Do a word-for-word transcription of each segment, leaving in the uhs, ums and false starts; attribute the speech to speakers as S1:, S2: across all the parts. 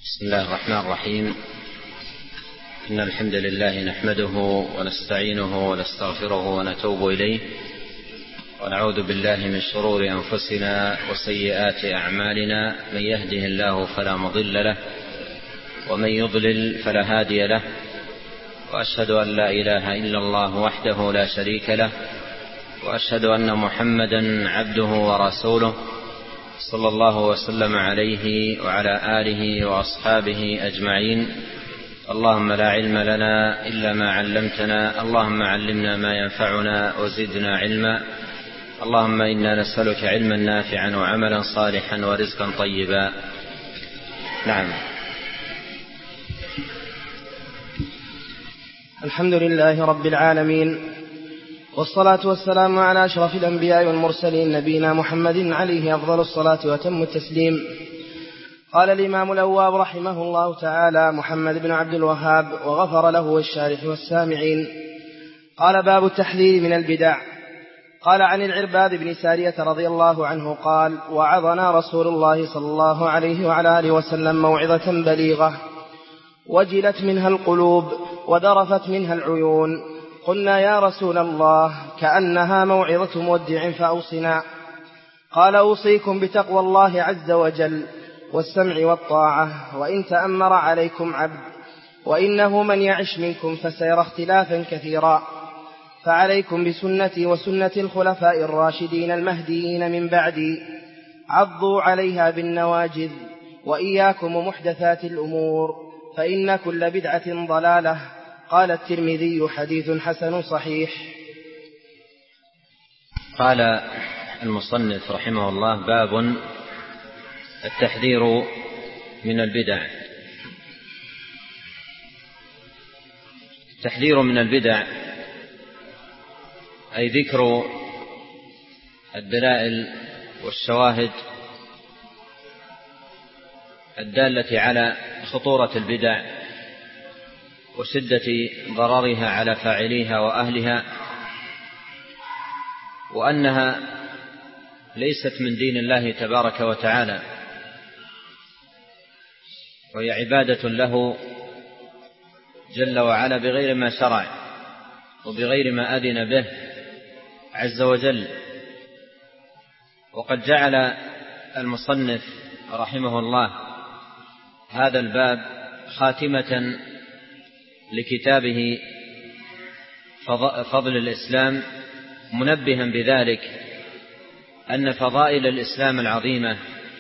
S1: بسم الله الرحمن الرحيم. إن الحمد لله نحمده ونستعينه ونستغفره ونتوب إليه، ونعوذ بالله من شرور أنفسنا وسيئات أعمالنا. من يهده الله فلا مضل له، ومن يضلل فلا هادي له، وأشهد أن لا إله إلا الله وحده لا شريك له، وأشهد أن محمدا عبده ورسوله صلى الله وسلم عليه وعلى آله وأصحابه أجمعين. اللهم لا علم لنا إلا ما علمتنا، اللهم علمنا ما ينفعنا وزدنا علما. اللهم إنا نسألك علما نافعا وعملا صالحا ورزقا طيبا. نعم.
S2: الحمد لله رب العالمين، والصلاة والسلام على أشرف الأنبياء والمرسلين، نبينا محمد عليه أفضل الصلاة وأتم التسليم. قال الإمام الأواب رحمه الله تعالى محمد بن عبد الوهاب، وغفر له الشارح والسامعين. قال: باب التحذير من البدع. قال عن العرباض بن سارية رضي الله عنه قال: وعظنا رسول الله صلى الله عليه وعلى آله وسلم موعظة بليغة، وجلت منها القلوب وذرفت منها العيون. قلنا: يا رسول الله، كأنها موعظة مودع فأوصنا. قال: أوصيكم بتقوى الله عز وجل والسمع والطاعة، وإن تأمر عليكم عبد، وإنه من يعش منكم فسيرى اختلافا كثيرا، فعليكم بسنتي وسنة الخلفاء الراشدين المهديين من بعدي، عضوا عليها بالنواجذ، وإياكم ومحدثات الأمور، فإن كل بدعة ضلالة. قال الترمذي: حديث حسن صحيح.
S1: قال المصنف رحمه الله: باب التحذير من البدع. التحذير من البدع أي ذكر الدلائل والشواهد الدالة على خطورة البدع وشدة ضررها على فاعليها وأهلها، وأنها ليست من دين الله تبارك وتعالى، وهي عبادة له جل وعلا بغير ما شرع وبغير ما أذن به عز وجل. وقد جعل المصنف رحمه الله هذا الباب خاتمة لكتابه فضل الإسلام، منبها بذلك أن فضائل الإسلام العظيمة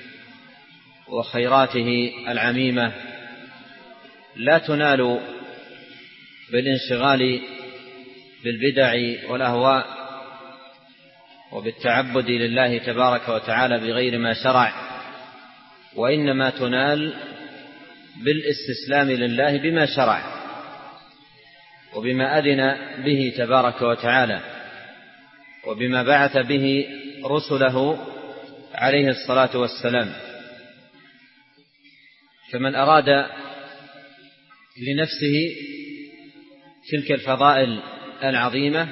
S1: وخيراته العميمة لا تنال بالانشغال بالبدع والأهواء وبالتعبد لله تبارك وتعالى بغير ما شرع، وإنما تنال بالاستسلام لله بما شرع وبما أذن به تبارك وتعالى وبما بعث به رسله عليه الصلاة والسلام. فمن أراد لنفسه تلك الفضائل العظيمة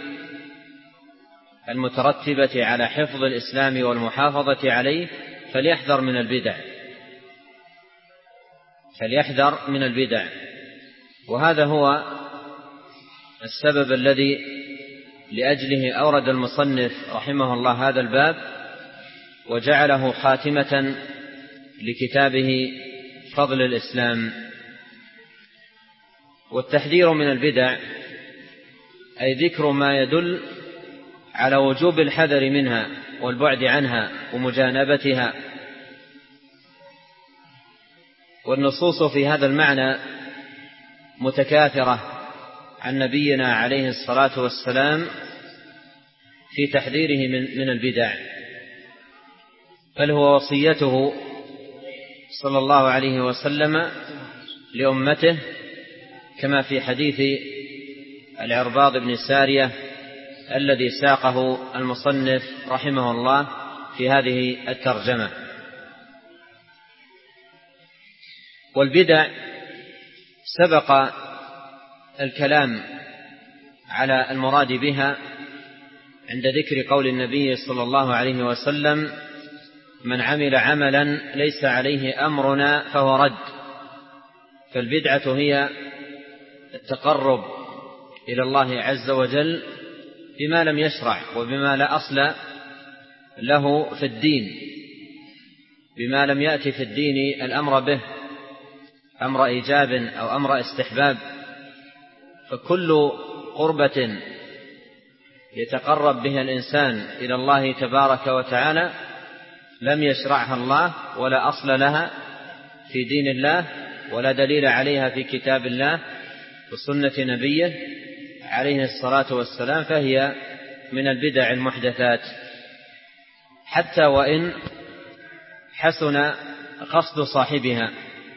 S1: المترتبة على حفظ الإسلام والمحافظة عليه فليحذر من البدع فليحذر من البدع وهذا هو السبب الذي لأجله أورد المصنف رحمه الله هذا الباب وجعله خاتمة لكتابه فضل الإسلام. والتحذير من البدع أي ذكر ما يدل على وجوب الحذر منها والبعد عنها ومجانبتها. والنصوص في هذا المعنى متكاثرة عن نبينا عليه الصلاة والسلام في تحذيره من, من البدع، بل هو وصيته صلى الله عليه وسلم لأمته كما في حديث العرباض بن سارية الذي ساقه المصنف رحمه الله في هذه الترجمة. والبدع سبق الكلام على المراد بها عند ذكر قول النبي صلى الله عليه وسلم: من عمل عملا ليس عليه أمرنا فهو رد. فالبدعة هي التقرب إلى الله عز وجل بما لم يشرع وبما لا أصل له في الدين، بما لم يأتي في الدين الأمر به أمر إيجاب أو أمر استحباب. فكل قربة يتقرب بها الإنسان إلى الله تبارك وتعالى لم يشرعها الله ولا أصل لها في دين الله ولا دليل عليها في كتاب الله وسنة نبيه عليه الصلاة والسلام، فهي من البدع المحدثات، حتى وإن حسن قصد صاحبها،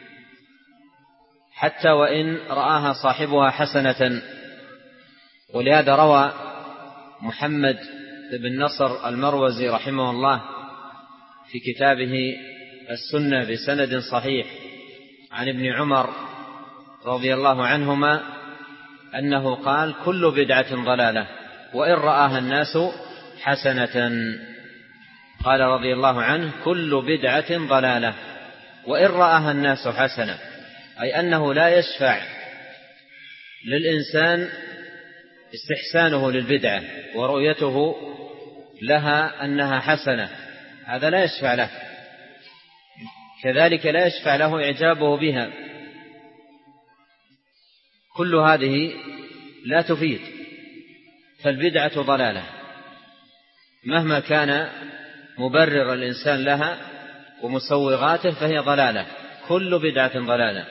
S1: حتى وإن رآها صاحبها حسنة. ولهذا روى محمد بن نصر المروزي رحمه الله في كتابه السنة بسند صحيح عن ابن عمر رضي الله عنهما أنه قال: كل بدعة ضلالة وإن رآها الناس حسنة. قال رضي الله عنه: كل بدعة ضلالة وإن رآها الناس حسنة، أي أنه لا يشفع للإنسان استحسانه للبدعة ورؤيته لها أنها حسنة، هذا لا يشفع له. كذلك لا يشفع له إعجابه بها. كل هذه لا تفيد، فالبدعة ضلالة مهما كان مبرر الإنسان لها ومسوغاته فهي ضلالة، كل بدعة ضلالة.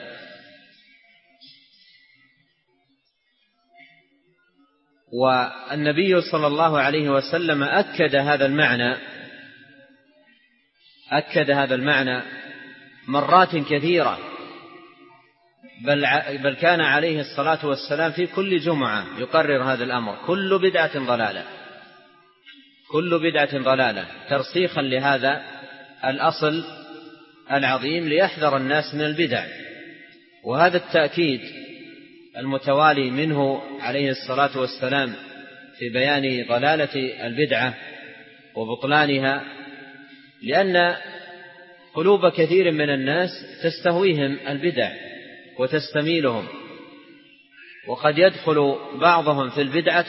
S1: والنبي صلى الله عليه وسلم أكد هذا المعنى أكد هذا المعنى مرات كثيرة، بل بل كان عليه الصلاة والسلام في كل جمعة يقرر هذا الأمر: كل بدعة ضلالة، كل بدعة ضلالة، ترسيخا لهذا الأصل العظيم ليحذر الناس من البدع. وهذا التأكيد المتوالي منه عليه الصلاة والسلام في بيان ضلالة البدعة وبطلانها، لأن قلوب كثير من الناس تستهويهم البدع وتستميلهم، وقد يدخل بعضهم في البدعة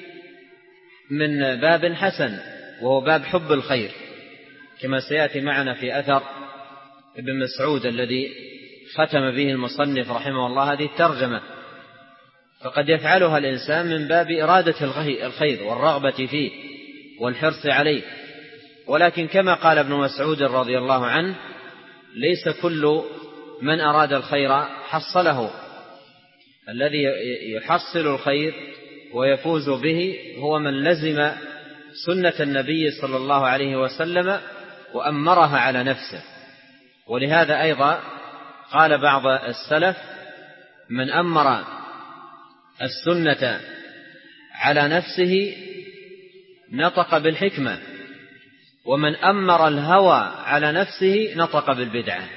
S1: من باب حسن وهو باب حب الخير، كما سيأتي معنا في أثر ابن مسعود الذي ختم به المصنف رحمه الله هذه الترجمة. فقد يفعلها الإنسان من باب إرادة الخير والرغبة فيه والحرص عليه، ولكن كما قال ابن مسعود رضي الله عنه: ليس كل من أراد الخير حصله، الذي يحصل الخير ويفوز به هو من لزم سنة النبي صلى الله عليه وسلم وأمرها على نفسه. ولهذا أيضا قال بعض السلف: من أمر السنة على نفسه نطق بالحكمة، ومن أمر الهوى على نفسه نطق بالبدعة.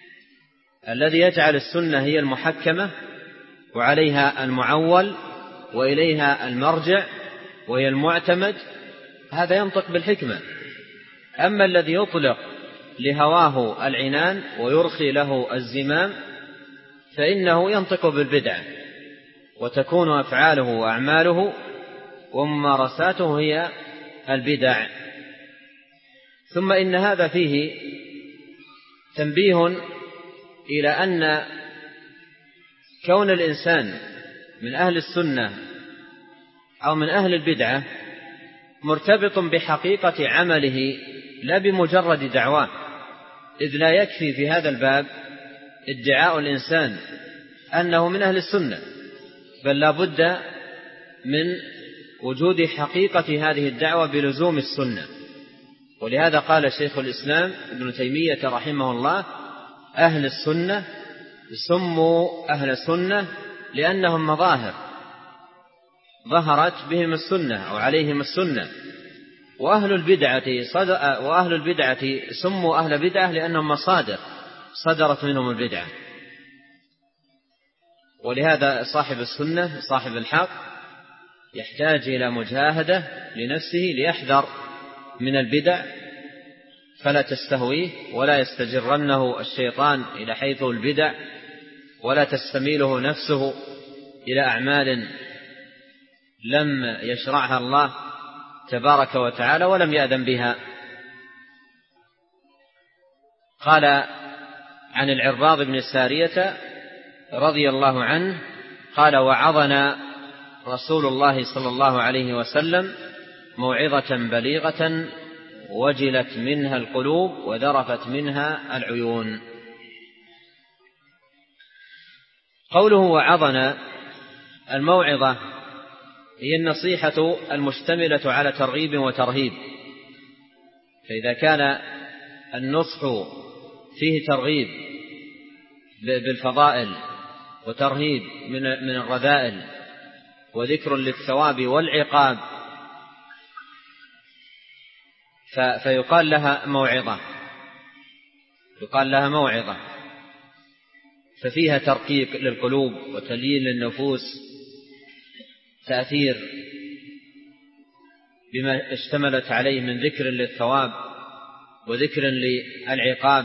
S1: الذي يجعل السنة هي المحكمة وعليها المعول وإليها المرجع وهي المعتمد، هذا ينطق بالحكمة. أما الذي يطلق لهواه العنان ويرخي له الزمام فإنه ينطق بالبدعة، وتكون أفعاله وأعماله وممارساته هي البدع. ثم إن هذا فيه تنبيه إلى أن كون الإنسان من أهل السنة أو من أهل البدعة مرتبط بحقيقة عمله لا بمجرد دعواه، إذ لا يكفي في هذا الباب ادعاء الإنسان أنه من أهل السنة، بل لا بد من وجود حقيقة هذه الدعوة بلزوم السنة. ولهذا قال شيخ الإسلام ابن تيمية رحمه الله: أهل السنة سموا أهل سنة لأنهم مظاهر ظهرت بهم السنة أو عليهم السنة، وأهل البدعة وأهل البدعة سموا أهل بدعة لأنهم مصادر صدرت منهم البدعة. ولهذا صاحب السنة صاحب الحق يحتاج إلى مجاهدة لنفسه ليحذر من البدع فلا تستهويه ولا يستجرنه الشيطان إلى حيث البدع ولا تستميله نفسه إلى أعمال لم يشرعها الله تبارك وتعالى ولم يأذن بها. قال عن العرباض بن سارية رضي الله عنه قال: وعظنا رسول الله صلى الله عليه وسلم موعظة بليغة وجلت منها القلوب وذرفت منها العيون. قوله وعظنا، الموعظة هي النصيحة المشتملة على ترغيب وترهيب، فإذا كان النصح فيه ترغيب بالفضائل وترهيب من الرذائل وذكر للثواب والعقاب فيقال لها موعظة، يقال لها موعظة، ففيها ترقيق للقلوب وتليين للنفوس، تأثير بما اشتملت عليه من ذكر للثواب وذكر للعقاب.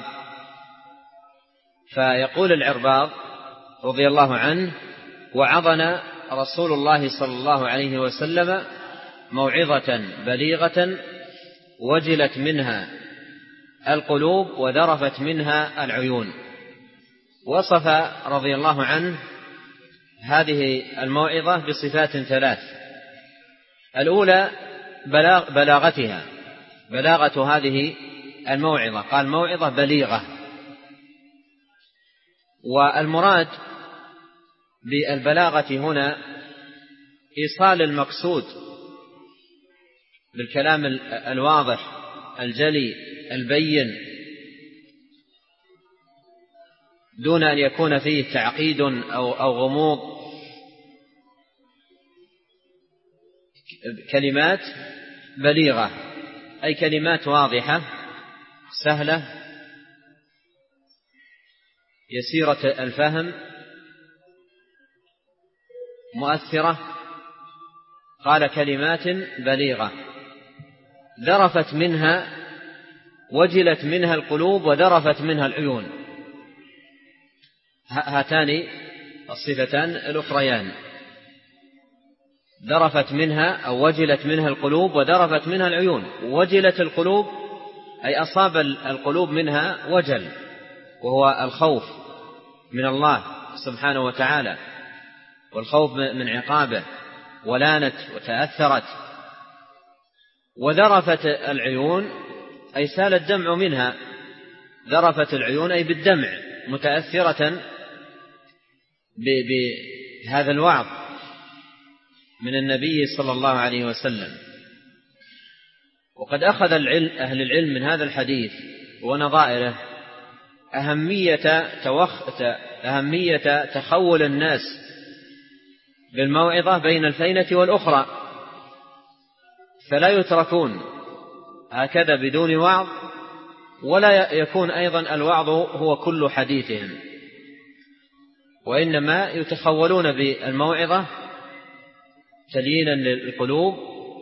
S1: فيقول العرباض رضي الله عنه: وعظنا رسول الله صلى الله عليه وسلم موعظة بليغة وجلت منها القلوب وذرفت منها العيون. وصف رضي الله عنه هذه الموعظة بصفات ثلاث: الأولى بلاغ بلاغتها، بلاغة هذه الموعظة، قال موعظة بليغة. والمراد بالبلاغة هنا إيصال المقصود بالكلام الواضح الجلي البين دون أن يكون فيه تعقيد أو, أو غموض، كلمات بليغة أي كلمات واضحة سهلة يسيرة الفهم مؤثرة. قال كلمات بليغة ذرفت منها وجلت منها القلوب وذرفت منها العيون، هاتان الصفتان الأخريان، ذرفت منها أو وجلت منها القلوب وذرفت منها العيون. وجلت القلوب أي أصاب القلوب منها وجل، وهو الخوف من الله سبحانه وتعالى والخوف من عقابه، ولانت وتأثرت. وذرفت العيون أي سال الدمع منها، ذرفت العيون أي بالدمع، متأثرة بهذا الوعظ من النبي صلى الله عليه وسلم. وقد أخذ العلم أهل العلم من هذا الحديث ونظائره أهمية, توخ... أهمية تخول الناس بالموعظة بين الفينة والأخرى، فلا يتركون هكذا بدون وعظ، ولا يكون أيضا الوعظ هو كل حديثهم، وإنما يتخولون بالموعظة تليينا للقلوب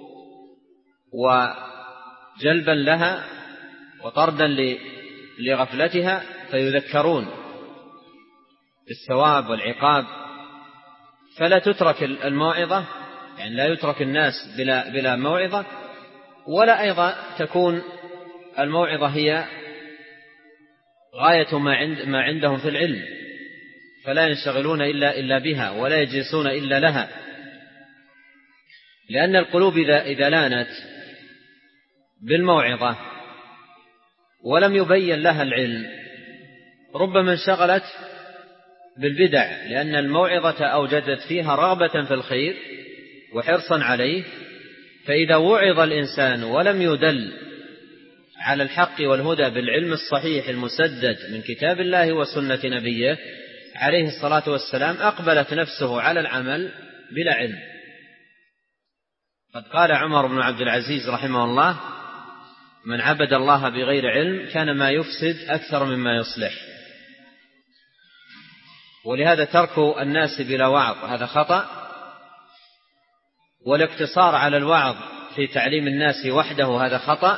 S1: وجلبا لها وطردا لغفلتها، فيذكرون بالثواب والعقاب. فلا تترك الموعظة، يعني لا يترك الناس بلا, بلا موعظة، ولا أيضا تكون الموعظة هي غاية ما, عند ما عندهم في العلم، فلا ينشغلون إلا, إلا بها ولا يجلسون إلا لها. لأن القلوب إذا, إذا لانت بالموعظة ولم يبين لها العلم ربما انشغلت بالبدع، لأن الموعظة أوجدت فيها رغبة في الخير وحرصا عليه. فإذا وعظ الإنسان ولم يدل على الحق والهدى بالعلم الصحيح المسدد من كتاب الله وسنة نبيه عليه الصلاة والسلام، أقبلت نفسه على العمل بلا علم. قد قال عمر بن عبد العزيز رحمه الله: من عبد الله بغير علم كان ما يفسد أكثر مما يصلح. ولهذا ترك الناس بلا وعظ هذا خطأ، والاقتصار على الوعظ في تعليم الناس وحده هذا خطأ،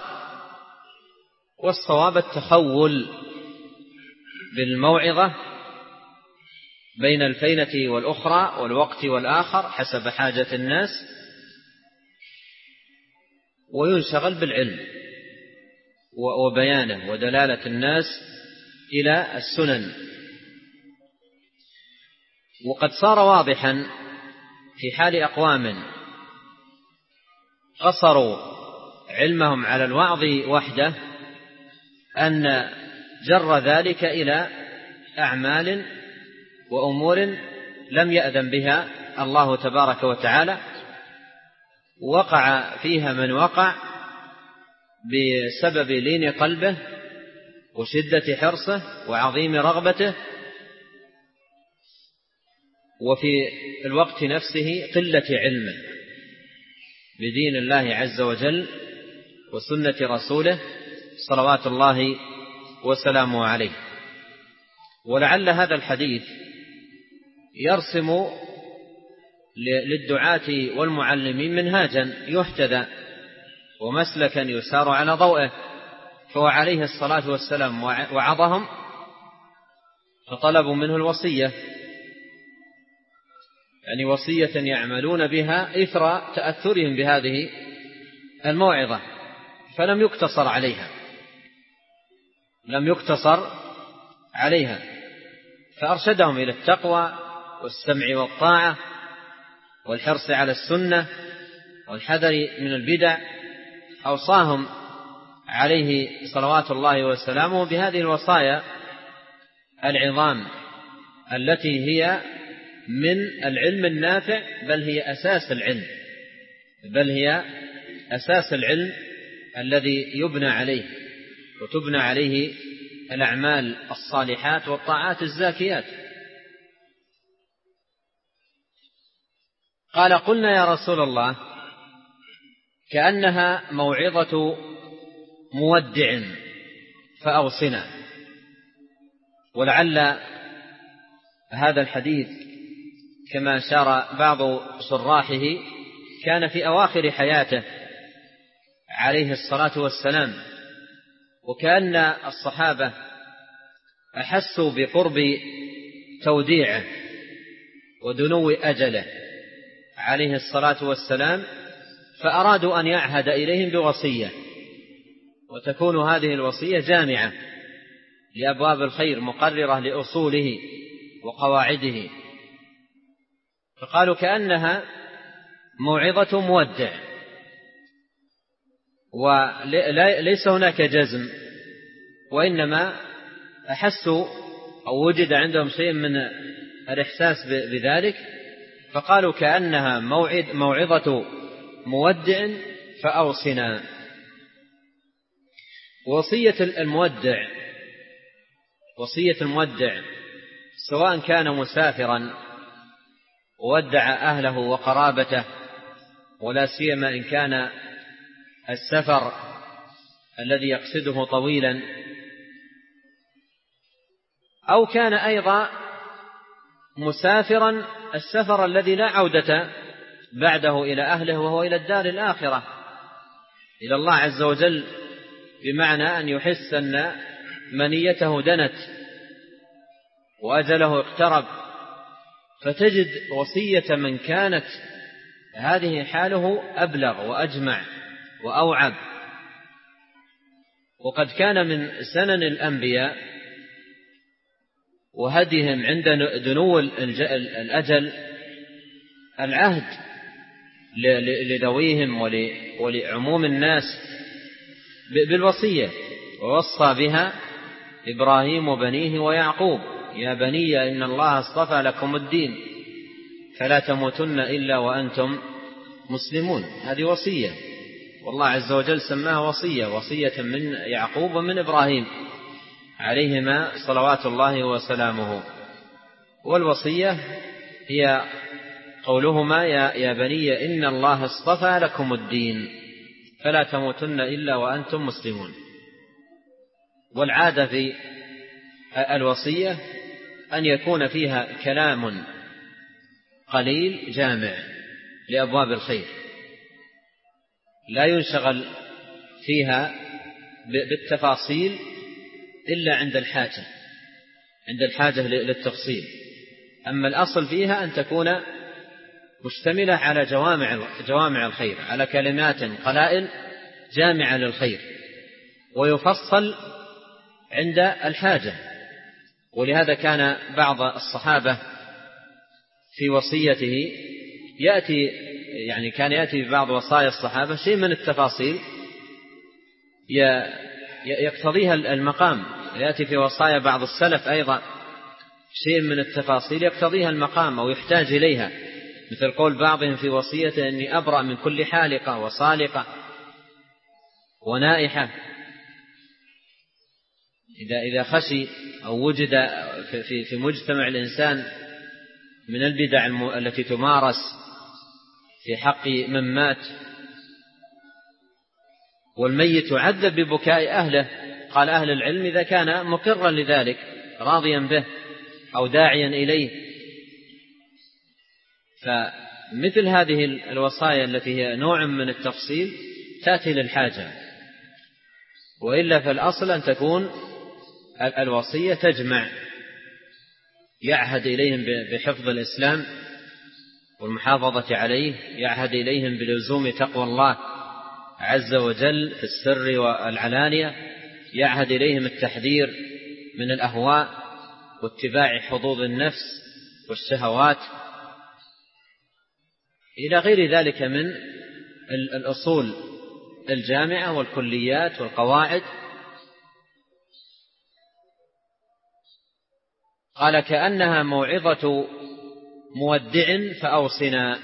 S1: والصواب التخول بالموعظة بين الفينة والأخرى والوقت والآخر حسب حاجة الناس، وينشغل بالعلم وبيانه ودلالة الناس إلى السنن. وقد صار واضحا في حال أقوام قصروا علمهم على الوعظ وحده أن جر ذلك إلى أعمال وأمور لم يأذن بها الله تبارك وتعالى، وقع فيها من وقع بسبب لين قلبه وشدة حرصه وعظيم رغبته، وفي الوقت نفسه قلة علمه بدين الله عز وجل وسنة رسوله صلوات الله وسلامه عليه. ولعل هذا الحديث يرسم للدعاة والمعلمين منهاجا يحتذى ومسلكا يسار على ضوئه. فهو عليه الصلاة والسلام وعظهم فطلبوا منه الوصية، يعني وصية يعملون بها إثر تأثرهم بهذه الموعظة، فلم يقتصر عليها لم يقتصر عليها فأرشدهم إلى التقوى والسمع والطاعة والحرص على السنة والحذر من البدع. أوصاهم عليه صلوات الله وسلامه بهذه الوصايا العظام التي هي من العلم النافع، بل هي أساس العلم بل هي أساس العلم الذي يبنى عليه وتبنى عليه الأعمال الصالحات والطاعات الزاكيات. قال: قلنا يا رسول الله كأنها موعظة مودع فأوصنا. ولعل هذا الحديث كما أشار بعض شراحه كان في أواخر حياته عليه الصلاة والسلام، وكأن الصحابة أحسوا بقرب توديعه ودنو أجله عليه الصلاة والسلام، فأرادوا أن يعهد إليهم بوصية، وتكون هذه الوصية جامعة لأبواب الخير مقررة لأصوله وقواعده. فقالوا كأنها موعظة مودع، وليس هناك جزم، وإنما أحسوا أو وجد عندهم شيء من الإحساس بذلك، فقالوا كأنها موعد موعظة مودع فأوصنا. وصية المودع وصية المودع سواء كان مسافرا وودع أهله وقرابته، ولا سيما إن كان السفر الذي يقصده طويلا، أو كان أيضا مسافرا السفر الذي لا عودة بعده إلى أهله، وهو إلى الدار الآخرة إلى الله عز وجل، بمعنى أن يحس أن منيته دنت وأجله اقترب، فتجد وصية من كانت هذه حاله أبلغ وأجمع وأوعب. وقد كان من سنن الأنبياء وهديهم عند دنو الأجل العهد لذويهم ولعموم الناس بالوصية، ووصى بها إبراهيم وبنيه ويعقوب: يا بني إن الله اصطفى لكم الدين فلا تموتن إلا وأنتم مسلمون. هذه وصية، والله عز وجل سماها وصية، وصية من يعقوب ومن إبراهيم عليهما صلوات الله وسلامه. والوصية هي قولهما: يا بني إن الله اصطفى لكم الدين فلا تموتن إلا وأنتم مسلمون. والعادة في الوصية أن يكون فيها كلام قليل جامع لأبواب الخير، لا ينشغل فيها بالتفاصيل إلا عند الحاجة عند الحاجة للتفصيل. أما الأصل فيها أن تكون مشتملة على جوامع جوامع الخير، على كلمات قلائل جامعة للخير، ويفصل عند الحاجة. ولهذا كان بعض الصحابة في وصيته يأتي يعني كان يأتي ببعض وصايا الصحابة شيء من التفاصيل يقتضيها المقام، يأتي في وصايا بعض السلف أيضا شيء من التفاصيل يقتضيها المقام أو يحتاج إليها، مثل قول بعضهم في وصيته أني أبرأ من كل حالقة وصالقة ونائحة. إذا إذا خشي أو وجد في في مجتمع الإنسان من البدع التي تمارس في حق من مات والميت يعذب ببكاء أهله، قال أهل العلم إذا كان مقرا لذلك راضيا به أو داعيا إليه، فمثل هذه الوصايا التي هي نوع من التفصيل تأتي للحاجة. وإلا فالأصل أن تكون الوصية تجمع، يعهد إليهم بحفظ الإسلام والمحافظة عليه، يعهد إليهم بلزوم تقوى الله عز وجل في السر والعلانية، يعهد إليهم التحذير من الأهواء واتباع حظوظ النفس والشهوات إلى غير ذلك من الأصول الجامعة والكليات والقواعد. قال كأنها موعظة مودع فأوصنا.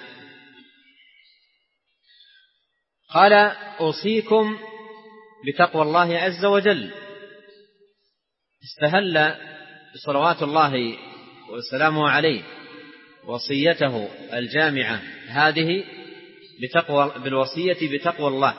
S1: قال أوصيكم بتقوى الله عز وجل. استهل صلوات الله وسلامه عليه وصيته الجامعة هذه بتقوى بالوصية بتقوى الله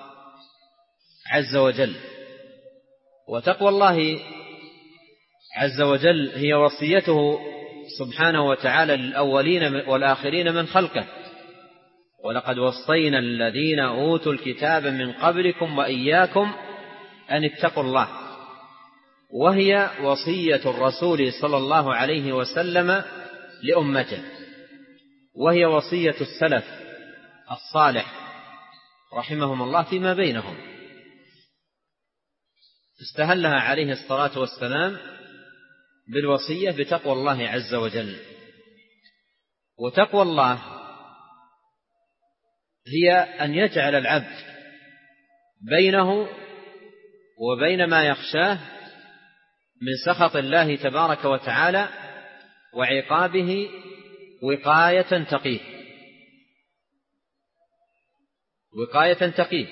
S1: عز وجل. وتقوى الله عز وجل هي وصيته سبحانه وتعالى للأولين والآخرين من خلقه، ولقد وصينا الذين أوتوا الكتاب من قبلكم وإياكم أن اتقوا الله. وهي وصية الرسول صلى الله عليه وسلم لأمته، وهي وصية السلف الصالح رحمهم الله فيما بينهم. استهلها عليه الصلاة والسلام بالوصية بتقوى الله عز وجل. وتقوى الله هي أن يجعل العبد بينه وبين ما يخشاه من سخط الله تبارك وتعالى وعقابه وقاية تقيه وقاية تقيه.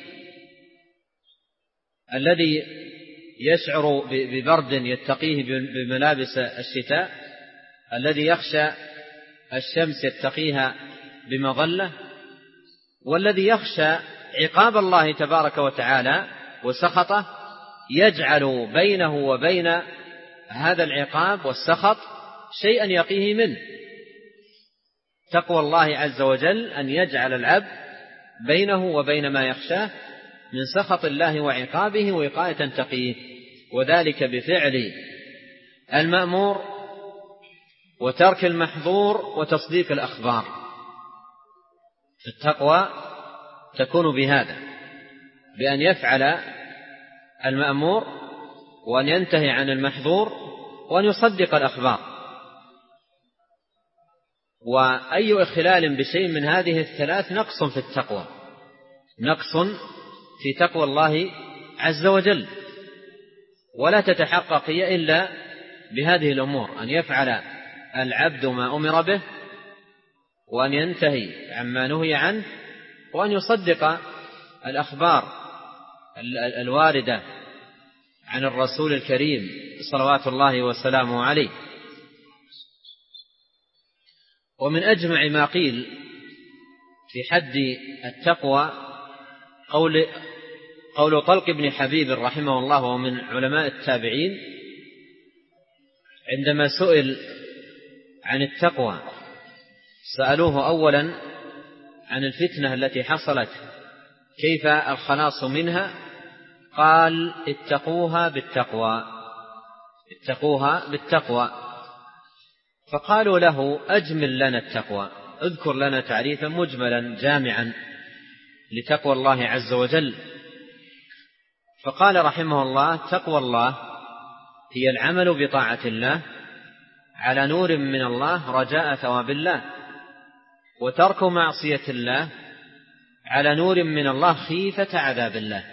S1: الذي يشعر ببرد يتقيه بملابس الشتاء، الذي يخشى الشمس يتقيها بمظلة، والذي يخشى عقاب الله تبارك وتعالى وسخطه يجعل بينه وبين هذا العقاب والسخط شيئا يقيه منه. تقوى الله عز وجل أن يجعل العبد بينه وبين ما يخشاه من سخط الله وعقابه وقاية تقيه، وذلك بفعل المأمور وترك المحظور وتصديق الأخبار. التقوى تكون بهذا، بأن يفعل المأمور وأن ينتهي عن المحظور وأن يصدق الأخبار. وأي إخلال بشيء من هذه الثلاث نقص في التقوى، نقص في تقوى الله عز وجل، ولا تتحقق هي إلا بهذه الأمور: أن يفعل العبد ما أمر به، وأن ينتهي عما نهي عنه، وأن يصدق الأخبار الواردة عن الرسول الكريم صلوات الله وسلامه عليه. ومن أجمع ما قيل في حد التقوى قول قول طلق بن حبيب رحمه الله ومن علماء التابعين عندما سئل عن التقوى، سألوه أولا عن الفتنة التي حصلت كيف الخلاص منها، قال: اتقوها بالتقوى، اتقوها بالتقوى. فقالوا له أجمل لنا التقوى، اذكر لنا تعريفا مجملا جامعا لتقوى الله عز وجل. فقال رحمه الله: تقوى الله هي العمل بطاعة الله على نور من الله رجاء ثواب الله، وترك معصية الله على نور من الله خيفة عذاب الله.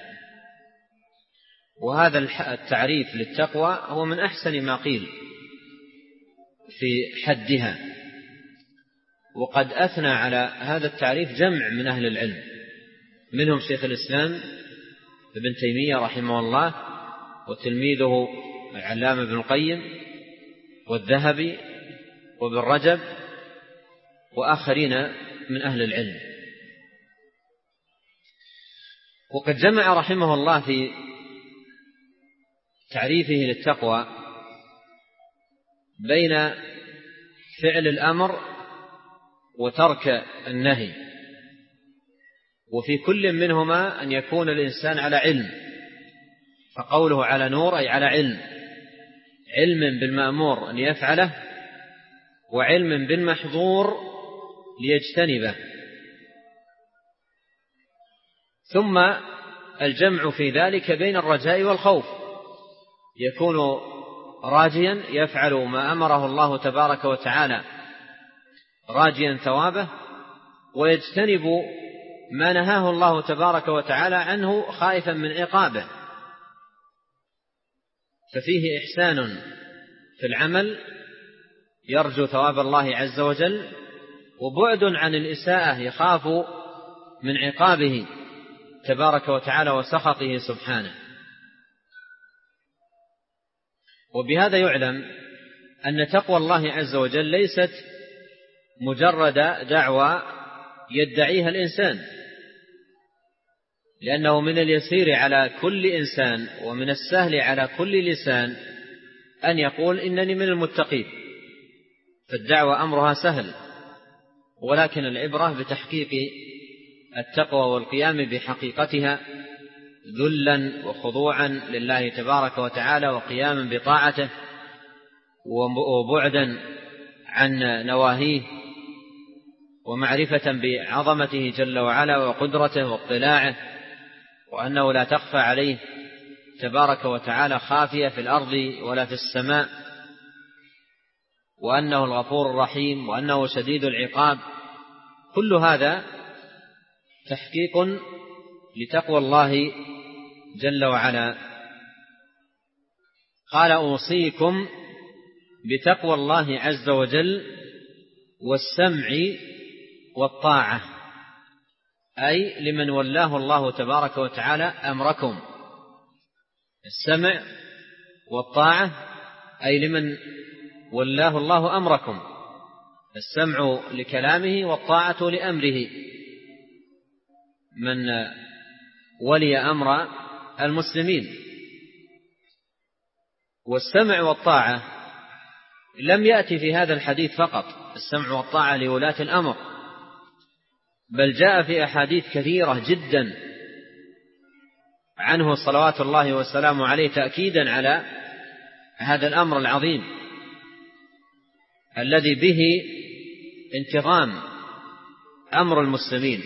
S1: وهذا التعريف للتقوى هو من أحسن ما قيل في حدها، وقد أثنى على هذا التعريف جمع من أهل العلم، منهم شيخ الإسلام ابن تيمية رحمه الله، وتلميذه العلامة ابن القيم، والذهبي، وابن رجب، وآخرين من أهل العلم. وقد جمع رحمه الله في تعريفه للتقوى بين فعل الأمر وترك النهي، وفي كل منهما أن يكون الإنسان على علم. فقوله على نور أي على علم، علم بالمأمور أن يفعله، وعلم بالمحظور ليجتنبه. ثم الجمع في ذلك بين الرجاء والخوف، يكون راجيا يفعل ما أمره الله تبارك وتعالى راجيا ثوابه، ويجتنب ما نهاه الله تبارك وتعالى عنه خائفا من عقابه. ففيه إحسان في العمل يرجو ثواب الله عز وجل، وبعد عن الإساءة يخاف من عقابه تبارك وتعالى وسخطه سبحانه. وبهذا يعلم أن تقوى الله عز وجل ليست مجرد دعوى يدعيها الإنسان، لأنه من اليسير على كل إنسان ومن السهل على كل لسان أن يقول إنني من المتقين، فالدعوة أمرها سهل، ولكن العبرة بتحقيق التقوى والقيام بحقيقتها ذلا وخضوعا لله تبارك وتعالى، وقياما بطاعته، وبعدا عن نواهيه، ومعرفة بعظمته جل وعلا وقدرته واطلاعه، وأنه لا تخفى عليه تبارك وتعالى خافية في الأرض ولا في السماء، وأنه الغفور الرحيم، وأنه شديد العقاب. كل هذا تحقيق لتقوى الله جل وعلا. قال: أوصيكم بتقوى الله عز وجل والسمع والطاعة، أي لمن ولاه الله تبارك وتعالى أمركم. السمع والطاعة أي لمن ولاه الله أمركم، السمع لكلامه والطاعة لأمره، من ولي أمر المسلمين. والسمع والطاعة لم يأتي في هذا الحديث فقط السمع والطاعة لولاة الأمر، بل جاء في أحاديث كثيرة جدا عنه صلوات الله وسلامه عليه تأكيدا على هذا الأمر العظيم الذي به انتظام أمر المسلمين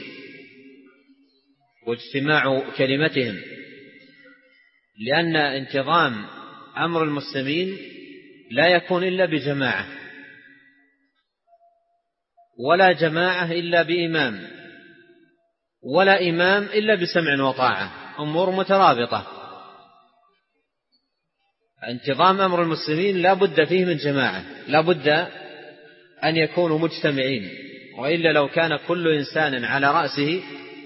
S1: واجتماع كلمتهم، لأن انتظام أمر المسلمين لا يكون إلا بجماعة، ولا جماعة إلا بإمام، ولا إمام إلا بسمع وطاعة، أمور مترابطة. انتظام أمر المسلمين لا بد فيه من جماعة، لا بد أن يكونوا مجتمعين، وإلا لو كان كل إنسان على رأسه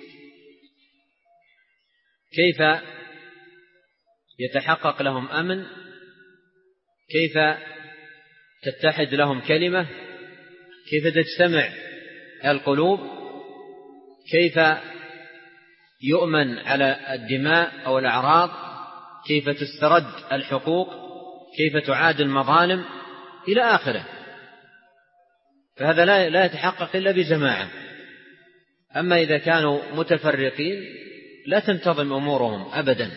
S1: كيف يتحقق لهم أمن؟ كيف تتحد لهم كلمة؟ كيف تجتمع القلوب؟ كيف يؤمن على الدماء أو الأعراض؟ كيف تسترد الحقوق؟ كيف تعاد المظالم؟ إلى آخره. فهذا لا يتحقق إلا بجماعة. أما إذا كانوا متفرقين لا تنتظم أمورهم أبدا،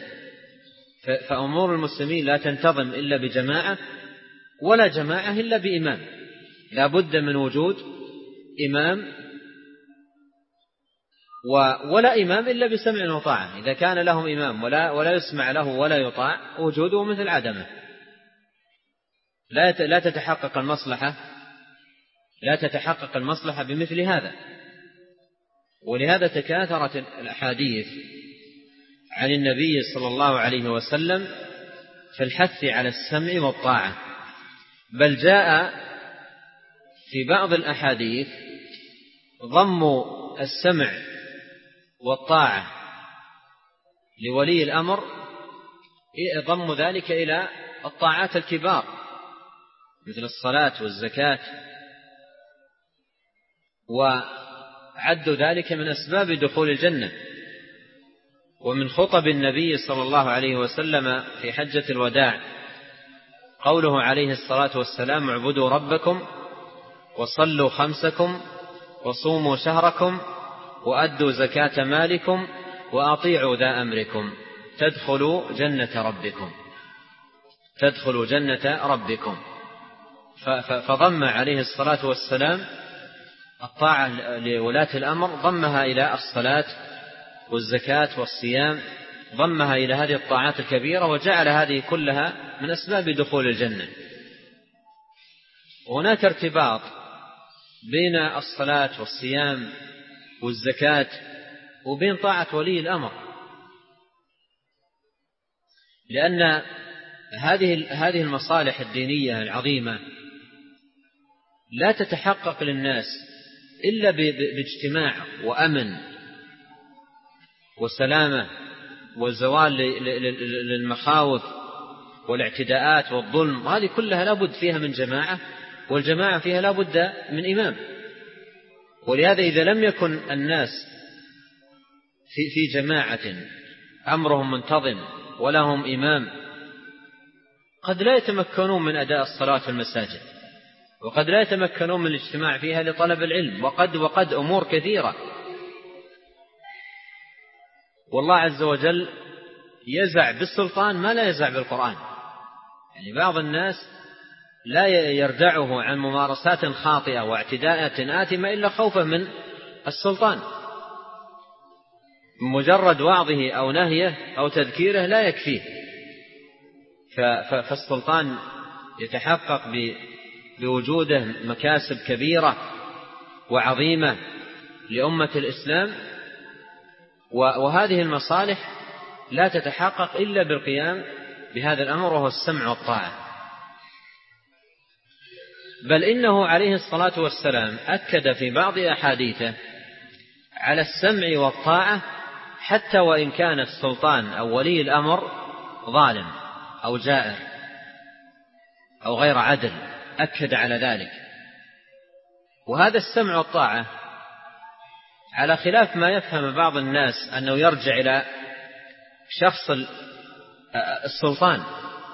S1: فأمور المسلمين لا تنتظم إلا بجماعة، ولا جماعة إلا بإمام. لا بد من وجود إمام، ولا إمام إلا بسمع وطاعة. إذا كان لهم إمام ولا, ولا يسمع له ولا يطاع وجوده مثل عدمه. لا لا تتحقق المصلحة لا تتحقق المصلحة بمثل هذا. ولهذا تكاثرت الأحاديث عن النبي صلى الله عليه وسلم في الحث على السمع والطاعة، بل جاء في بعض الأحاديث ضم السمع والطاعة لولي الأمر، ضم ذلك إلى الطاعات الكبار مثل الصلاة والزكاة، وعدوا ذلك من أسباب دخول الجنة. ومن خطب النبي صلى الله عليه وسلم في حجة الوداع قوله عليه الصلاة والسلام: اعبدوا ربكم وصلوا خمسكم وصوموا شهركم وأدوا زكاة مالكم وأطيعوا ذا أمركم تدخلوا جنة ربكم تدخلوا جنة ربكم. فضم عليه الصلاة والسلام الطاعة لولاة الأمر، ضمها إلى الصلاة والزكاة والصيام، ضمها إلى هذه الطاعات الكبيرة، وجعل هذه كلها من أسباب دخول الجنة. وهناك ارتباط بين الصلاة والصيام والزكاة وبين طاعة ولي الأمر، لأن هذه هذه المصالح الدينية العظيمة لا تتحقق للناس إلا باجتماع وأمن وسلامة وزوال للمخاوف والاعتداءات والظلم. هذه كلها لا بد فيها من جماعة، والجماعة فيها لا بد من إمام. ولهذا إذا لم يكن الناس في في جماعة أمرهم منتظم ولهم إمام، قد لا يتمكنون من أداء الصلاة في المساجد، وقد لا يتمكنون من الاجتماع فيها لطلب العلم، وقد وقد أمور كثيرة. والله عز وجل يزع بالسلطان ما لا يزع بالقرآن. يعني بعض الناس لا يردعه عن ممارسات خاطئة واعتداءات آثمة إلا خوفا من السلطان. مجرد وعظه أو نهيه أو تذكيره لا يكفيه، فالسلطان يتحقق بوجوده مكاسب كبيرة وعظيمة لأمة الإسلام، وهذه المصالح لا تتحقق إلا بالقيام بهذا الأمر، وهو السمع والطاعة. بل إنه عليه الصلاة والسلام أكد في بعض أحاديثه على السمع والطاعة حتى وإن كان السلطان أو ولي الأمر ظالم أو جائر أو غير عدل، أكد على ذلك. وهذا السمع والطاعة على خلاف ما يفهم بعض الناس أنه يرجع إلى شخص السلطان،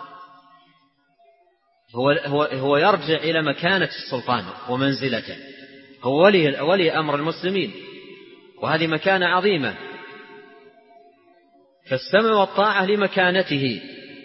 S1: هو هو هو يرجع إلى مكانة السلطان ومنزلته. هو ولي ولي أمر المسلمين، وهذه مكانة عظيمة. فالسمع والطاعة لمكانته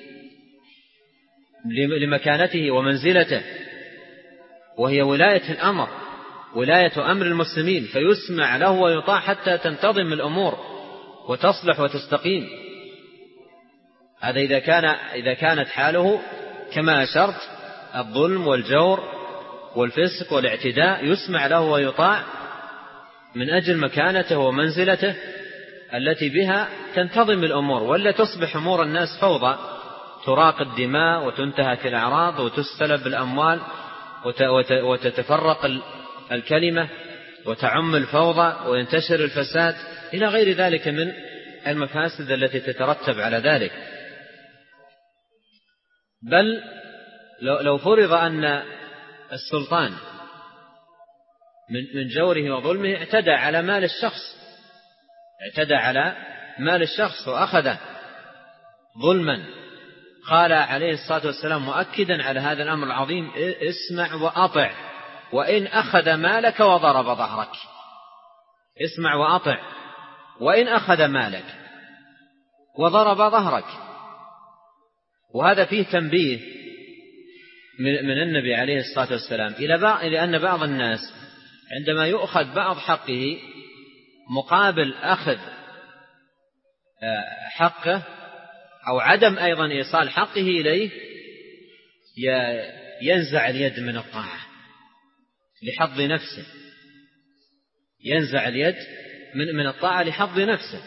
S1: لمكانته ومنزلته، وهي ولاية الأمر، ولاية أمر المسلمين، فيسمع له ويطاع حتى تنتظم الأمور وتصلح وتستقيم. هذا إذا كان إذا كانت حاله كما أشرت الظلم والجور والفسق والاعتداء، يسمع له ويطاع من أجل مكانته ومنزلته التي بها تنتظم الأمور، ولا تصبح أمور الناس فوضى، تراق الدماء وتنتهك الأعراض وتستلب الأموال وتتفرق الكلمة وتعم الفوضى وينتشر الفساد إلى غير ذلك من المفاسد التي تترتب على ذلك. بل لو فرض أن السلطان من جوره وظلمه اعتدى على مال الشخص اعتدى على مال الشخص وأخذه ظلما، قال عليه الصلاة والسلام مؤكدا على هذا الأمر العظيم: اسمع وأطع وإن أخذ مالك وضرب ظهرك. اسمع وأطع وإن أخذ مالك وضرب ظهرك. وهذا فيه تنبيه من النبي عليه الصلاة والسلام إلى أن بعض الناس عندما يؤخذ بعض حقه مقابل أخذ حقه أو عدم أيضا إيصال حقه إليه ينزع اليد من الطاعة لحظ نفسه، ينزع اليد من من الطاعة لحظ نفسه،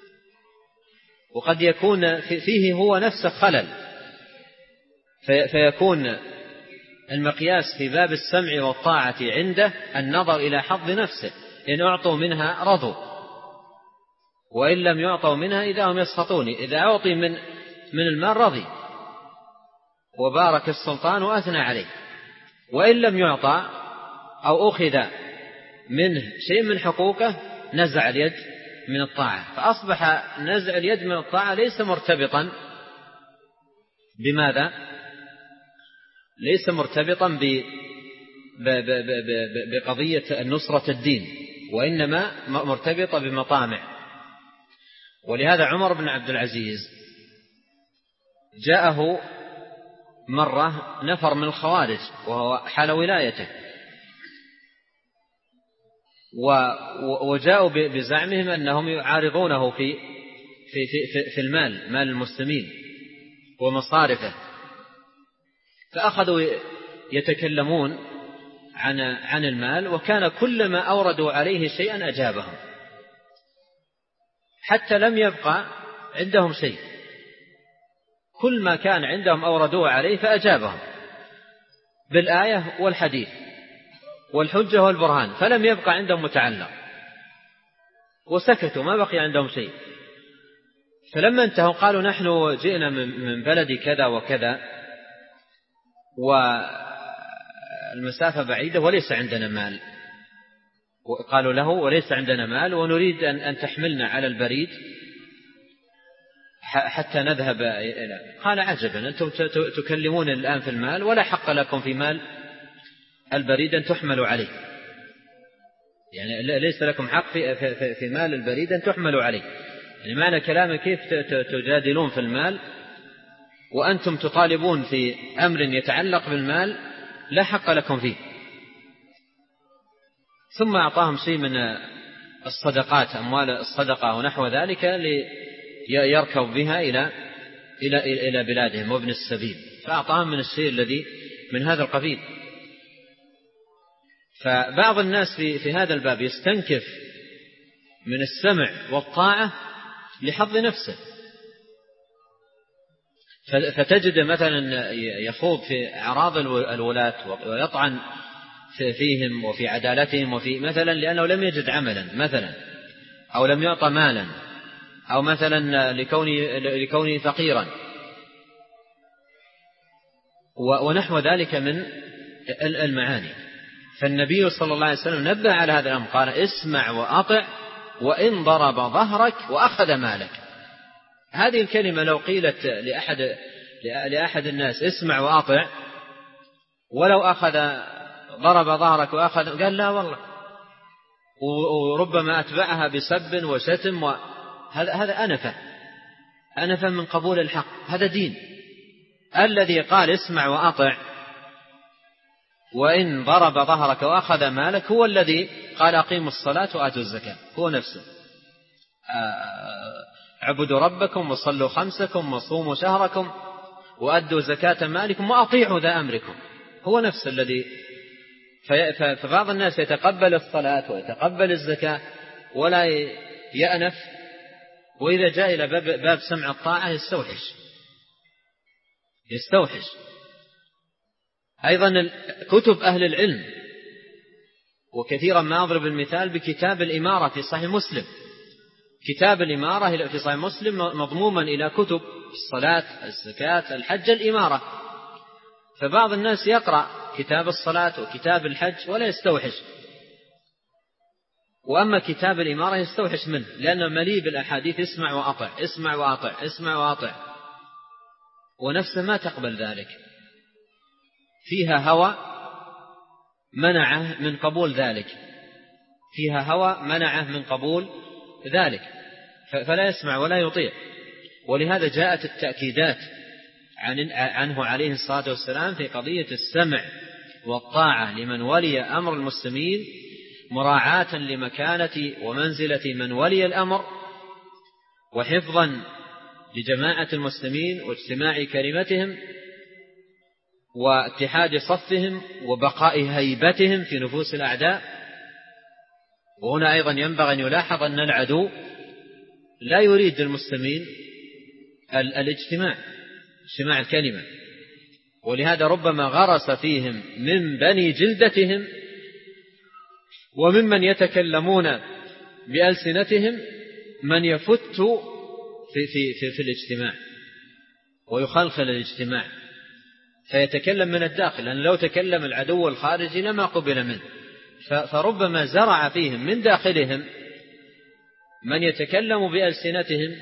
S1: وقد يكون فيه هو نفسه خلل، فيكون المقياس في باب السمع والطاعة عنده النظر إلى حظ نفسه، إن أعطوا منها رضوا وإن لم يعطوا منها إذا هم يسخطون. إذا أعطي من من المال رضي وبارك السلطان وأثنى عليه، وإن لم يعطى أو أخذ منه شيء من حقوقه نزع اليد من الطاعة. فأصبح نزع اليد من الطاعة ليس مرتبطا بماذا؟ ليس مرتبطا بقضية النصرة الدين، وإنما مرتبطة بمطامع. ولهذا عمر بن عبد العزيز جاءه مرة نفر من الخوارج وهو حال ولايته، وجاءوا بزعمهم أنهم يعارضونه في في في في المال، مال المسلمين ومصارفه، فأخذوا يتكلمون عن عن المال، وكان كلما أوردوا عليه شيئا أجابهم حتى لم يبقى عندهم شيء، كل ما كان عندهم أوردوه عليه فأجابهم بالآية والحديث والحجة والبرهان، فلم يبقى عندهم متعلق وسكتوا، ما بقي عندهم شيء. فلما انتهوا قالوا نحن جئنا من بلد كذا وكذا والمسافة بعيدة وليس عندنا مال، قالوا له وليس عندنا مال ونريد أن تحملنا على البريد حتى نذهب إلى. قال عجبا، أنتم تكلمون الآن في المال ولا حق لكم في مال البريد أن تحملوا عليه، يعني ليس لكم حق في, في, في مال البريد أن تحملوا عليه. يعني معنى كلامه كيف تجادلون في المال وأنتم تطالبون في أمر يتعلق بالمال لا حق لكم فيه. ثم أعطاهم شيء من الصدقات، أموال الصدقة ونحو ذلك ليركب بها إلى إلى إلى بلادهم وابن السبيل، فأعطاهم من الشيء الذي من هذا القبيل. فبعض الناس في في هذا الباب يستنكف من السمع والطاعة لحظ نفسه، فتجد مثلا يخوض في أعراض الولاة ويطعن فيهم وفي عدالتهم وفي مثلا لأنه لم يجد عملا مثلا، أو لم يعطى مالا، أو مثلا لكونه لكونه فقيرا ونحو ذلك من المعاني. فالنبي صلى الله عليه وسلم نبه على هذا الأمر، قال اسمع وأطع وإن ضرب ظهرك وأخذ مالك. هذه الكلمة لو قيلت لأحد لأحد الناس اسمع وأطع ولو أخذ ضرب ظهرك وأخذ، قال لا والله، وربما أتبعها بسب وشتم، وهذا هذا أنفة أنفة من قبول الحق. هذا دين. الذي قال اسمع وأطع وإن ضرب ظهرك وأخذ مالك هو الذي قال أقيموا الصلاة وآتوا الزكاة، هو نفسه. اعبدوا ربكم وصلوا خمسكم وصوموا شهركم وأدوا زكاة مالكم وأطيعوا ذا أمركم، هو نفس الذي. فبعض الناس يتقبل الصلاة ويتقبل الزكاة ولا يأنف، وإذا جاء إلى باب, باب سمع الطاعة يستوحش يستوحش أيضا كتب أهل العلم. وكثيرا ما أضرب المثال بكتاب الإمارة في صحيح مسلم. كتاب الإمارة في صحيح مسلم مضموما إلى كتب الصلاة الزكاة الحج الإمارة. فبعض الناس يقرأ كتاب الصلاة وكتاب الحج ولا يستوحش، وأما كتاب الإمارة يستوحش منه، لأنه مليء بالأحاديث اسمع وأطع اسمع وأطع اسمع وأطع، ونفسه ما تقبل ذلك، فيها هوى منعه من قبول ذلك، فيها هوى منعه من قبول ذلك، فلا يسمع ولا يطيع. ولهذا جاءت التأكيدات عنه عليه الصلاة والسلام في قضية السمع والطاعة لمن ولي أمر المسلمين، مراعاة لمكانة ومنزلة من ولي الأمر، وحفظا لجماعة المسلمين واجتماع كلمتهم واتحاد صفهم وبقاء هيبتهم في نفوس الأعداء. وهنا أيضا ينبغي أن يلاحظ أن العدو لا يريد للمسلمين الاجتماع اجتماع الكلمة، ولهذا ربما غرس فيهم من بني جلدتهم وممن يتكلمون بألسنتهم من يفت في, في, في, في الاجتماع ويخلخل الاجتماع، فيتكلم من الداخل، لأن لو تكلم العدو الخارجي لما قبل منه. فربما زرع فيهم من داخلهم من يتكلم بألسنتهم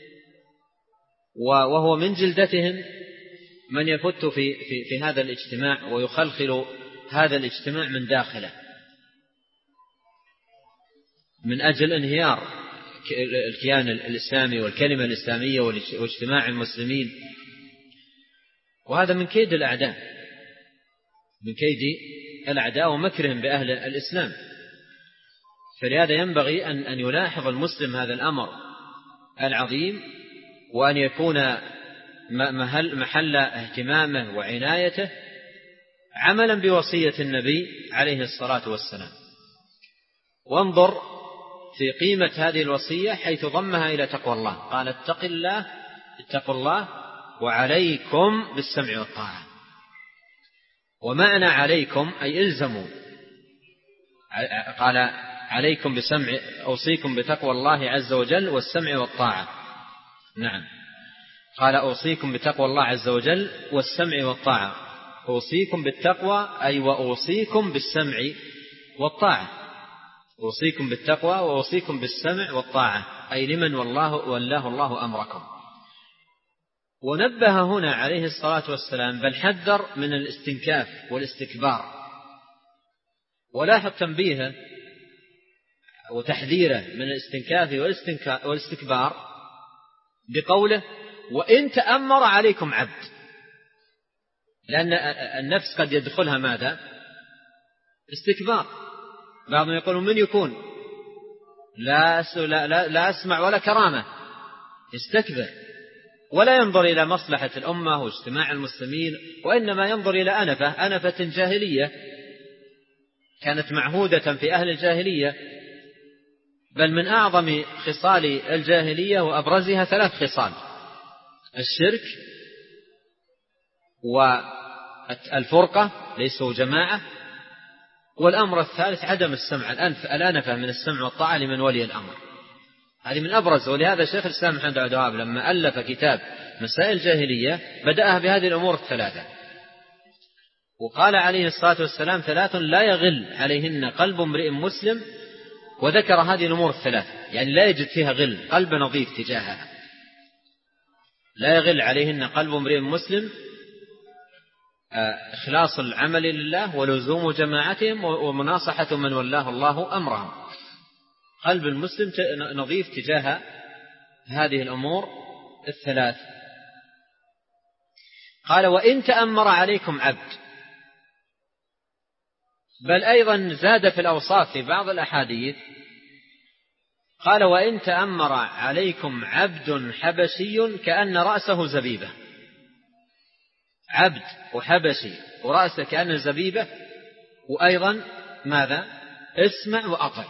S1: وهو من جلدتهم من يفت في, في, في هذا الاجتماع ويخلخل هذا الاجتماع من داخله من أجل انهيار الكيان الإسلامي والكلمة الإسلامية واجتماع المسلمين. وهذا من كيد الأعداء من كيد الأعداء ومكرهم بأهل الإسلام. فلهذا ينبغي أن أن يلاحظ المسلم هذا الأمر العظيم، وأن يكون محل, محل اهتمامه وعنايته عملا بوصية النبي عليه الصلاة والسلام. وانظر في قيمة هذه الوصية حيث ضمها إلى تقوى الله، قال اتق الله اتقوا الله وعليكم بالسمع والطاعة. ومعنى عليكم أي إلزموا، قال عليكم بسمع أوصيكم بتقوى الله عز وجل والسمع والطاعة. نعم، قال أوصيكم بتقوى الله عز وجل والسمع والطاعة. أوصيكم بالتقوى أي وأوصيكم بالسمع والطاعة، أوصيكم بالتقوى وأوصيكم بالسمع والطاعة أي لمن والله ولاه الله أمركم. ونبه هنا عليه الصلاة والسلام بل حذر من الاستنكاف والاستكبار. ولاحظ تنبيهه وتحذيره من الاستنكاف والاستكبار بقوله وإن تأمر عليكم عبد، لأن النفس قد يدخلها ماذا؟ استكبار. بعضهم يقول من يكون لا, لا, لا, لا أسمع ولا كرامة، يستكبر ولا ينظر إلى مصلحة الأمة واجتماع المسلمين، وإنما ينظر إلى أنفة أنفة جاهلية كانت معهودة في أهل الجاهلية. بل من أعظم خصال الجاهلية وأبرزها ثلاث خصال: الشرك والفرقة ليسوا جماعة، والأمر الثالث عدم السمع الأنفة من السمع والطاعة لمن ولي الأمر. هذه من أبرز. ولهذا شيخ الإسلام محمد بن عبد الوهاب لما ألف كتاب مسائل الجاهلية بدأها بهذه الأمور الثلاثة، وقال عليه الصلاة والسلام ثلاث لا يغل عليهن قلب امرئ مسلم، وذكر هذه الأمور الثلاثة، يعني لا يجد فيها غل، قلب نظيف تجاهها. لا يغل عليهن قلب امرئ مسلم، إخلاص العمل لله ولزوم جماعتهم ومناصحة من ولاه الله أمرهم. قلب المسلم نظيف تجاه هذه الأمور الثلاث. قال وإن تأمر عليكم عبد، بل أيضا زاد في الأوصاف في بعض الأحاديث قال وإن تأمر عليكم عبد حبشي كأن رأسه زبيبة. عبد وحبشي ورأسه كأن زبيبة، وأيضا ماذا؟ اسمع وأطع.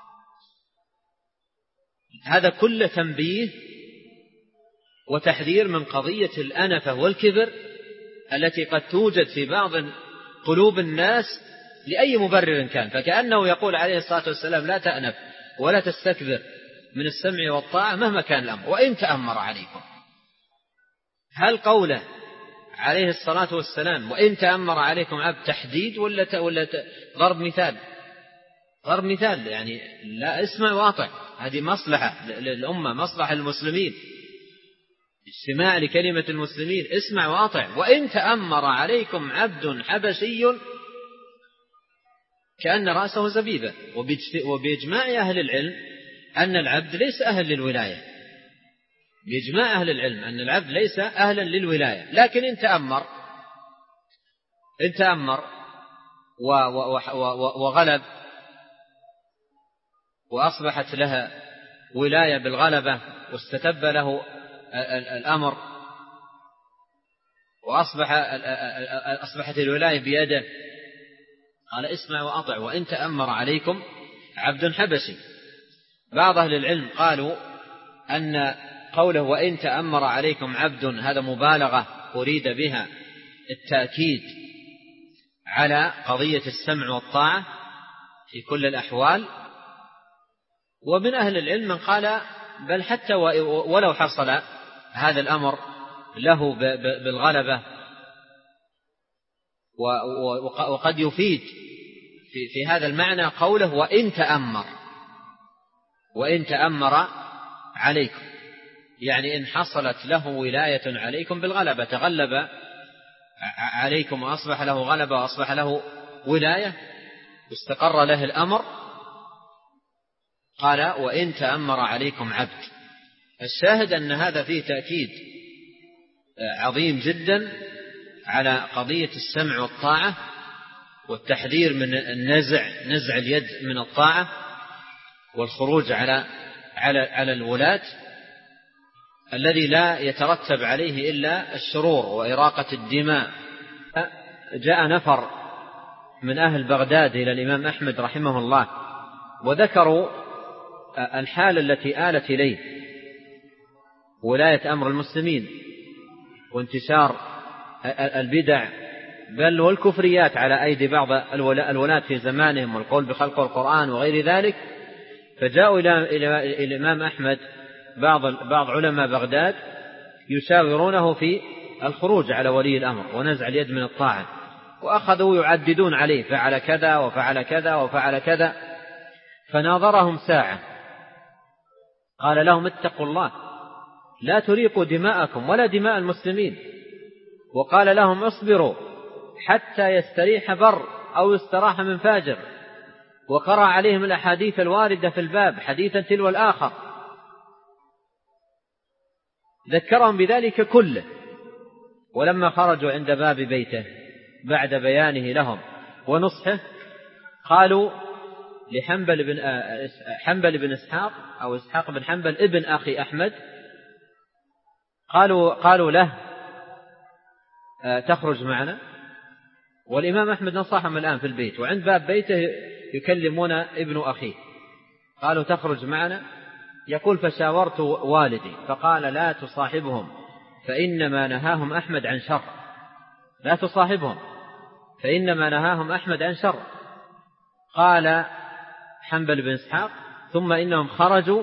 S1: هذا كله تنبيه وتحذير من قضية الأنفة والكبر التي قد توجد في بعض قلوب الناس لأي مبرر كان. فكأنه يقول عليه الصلاة والسلام لا تأنف ولا تستكبر من السمع والطاعة مهما كان الأمر وإن تأمر عليكم. هل قوله عليه الصلاة والسلام وإن تأمر عليكم عبد تحديد ولا ولا ضرب مثال؟ ضرب مثال، يعني لا اسمع واطع، هذه مصلحة للأمة، مصلحة المسلمين، اجتماع لكلمة المسلمين، اسمع واطع. وإن تأمر عليكم عبد حبشي كأن رأسه زبيبة. وبإجماع أهل العلم أن العبد ليس أهل للولاية، بإجماع أهل العلم أن العبد ليس أهلا للولاية، لكن إن تأمر إن تأمر وغلب وأصبحت لها ولاية بالغلبة واستتب له الأمر وأصبح أصبحت الولاية بيده، قال اسمع وأطع وإن تأمر عليكم عبد حبشي. بعض أهل العلم قالوا أن قوله وإن تأمر عليكم عبد هذا مبالغة أريد بها التأكيد على قضية السمع والطاعة في كل الأحوال. ومن أهل العلم من قال بل حتى ولو حصل هذا الأمر له بالغلبة وقد يفيد في هذا المعنى قوله وإن تأمر وإن تأمر عليكم، يعني إن حصلت له ولاية عليكم بالغلبة، تغلب عليكم وأصبح له غلبة وأصبح له ولاية واستقر له الأمر، قال وإن تأمر عليكم عبد. الشاهد أن هذا فيه تأكيد عظيم جدا على قضية السمع والطاعة والتحذير من النزع نزع اليد من الطاعة والخروج على على على الولاة الذي لا يترتب عليه إلا الشرور وإراقة الدماء. جاء نفر من أهل بغداد إلى الإمام أحمد رحمه الله وذكروا الحالة التي آلت إليه ولاية أمر المسلمين وانتشار البدع بل والكفريات على أيدي بعض الولاة في زمانهم والقول بخلق القرآن وغير ذلك. فجاءوا إلى الإمام أحمد بعض بعض علماء بغداد يشاورونه في الخروج على ولي الأمر ونزع اليد من الطاعة، وأخذوا يعددون عليه فعل كذا وفعل كذا وفعل كذا. فناظرهم ساعة قال لهم اتقوا الله لا تريقوا دماءكم ولا دماء المسلمين، وقال لهم اصبروا حتى يستريح بر أو يستراح من فاجر، وقرأ عليهم الأحاديث الواردة في الباب حديثا تلو الآخر، ذكرهم بذلك كله. ولما خرجوا عند باب بيته بعد بيانه لهم ونصحه قالوا لحنبل بن حنبل بن إسحاق أو إسحاق بن حنبل ابن أخي أحمد، قالوا قالوا له تخرج معنا. والإمام أحمد نصحهم الآن في البيت وعند باب بيته يكلمون ابن أخيه، قالوا تخرج معنا. يقول فشاورت والدي فقال لا تصاحبهم فإنما نهاهم أحمد عن شر، لا تصاحبهم فإنما نهاهم أحمد عن شر. قال حنبل بن إسحاق ثم إنهم خرجوا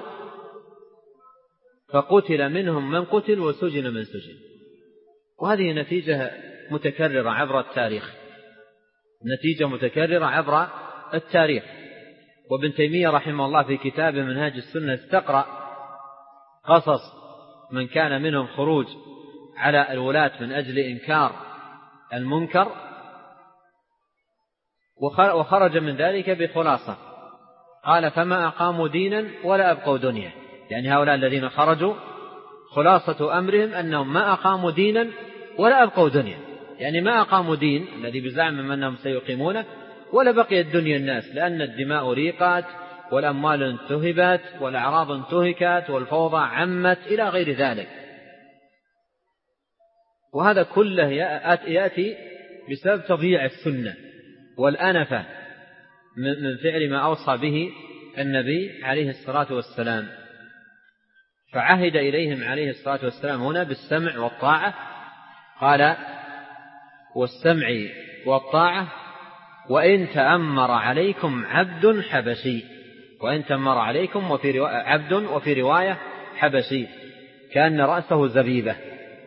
S1: فقتل منهم من قتل وسجن من سجن. وهذه نتيجة متكررة عبر التاريخ، نتيجة متكررة عبر التاريخ. وابن تيمية رحمه الله في كتابه منهاج السنة استقرأ قصص من كان منهم خروج على الولاة من أجل إنكار المنكر، وخرج من ذلك بخلاصة قال فما أقاموا دينا ولا أبقوا دنيا. يعني هؤلاء الذين خرجوا خلاصة أمرهم أنهم ما أقاموا دينا ولا أبقوا دنيا، يعني ما أقاموا دين الذي بزعم أنهم سيقيمونه ولا بقيت دنيا الناس، لأن الدماء ريقات والأموال انتهبت والأعراض انتهكت والفوضى عمت إلى غير ذلك. وهذا كله يأتي بسبب تضييع السنة والأنفة من فعل ما أوصى به النبي عليه الصلاة والسلام. فعهد إليهم عليه الصلاة والسلام هنا بالسمع والطاعة، قال والسمع والطاعة وإن تأمر عليكم عبد حبشي، وإن تأمر عليكم وفي عبد وفي رواية حبشي كأن رأسه زبيبة.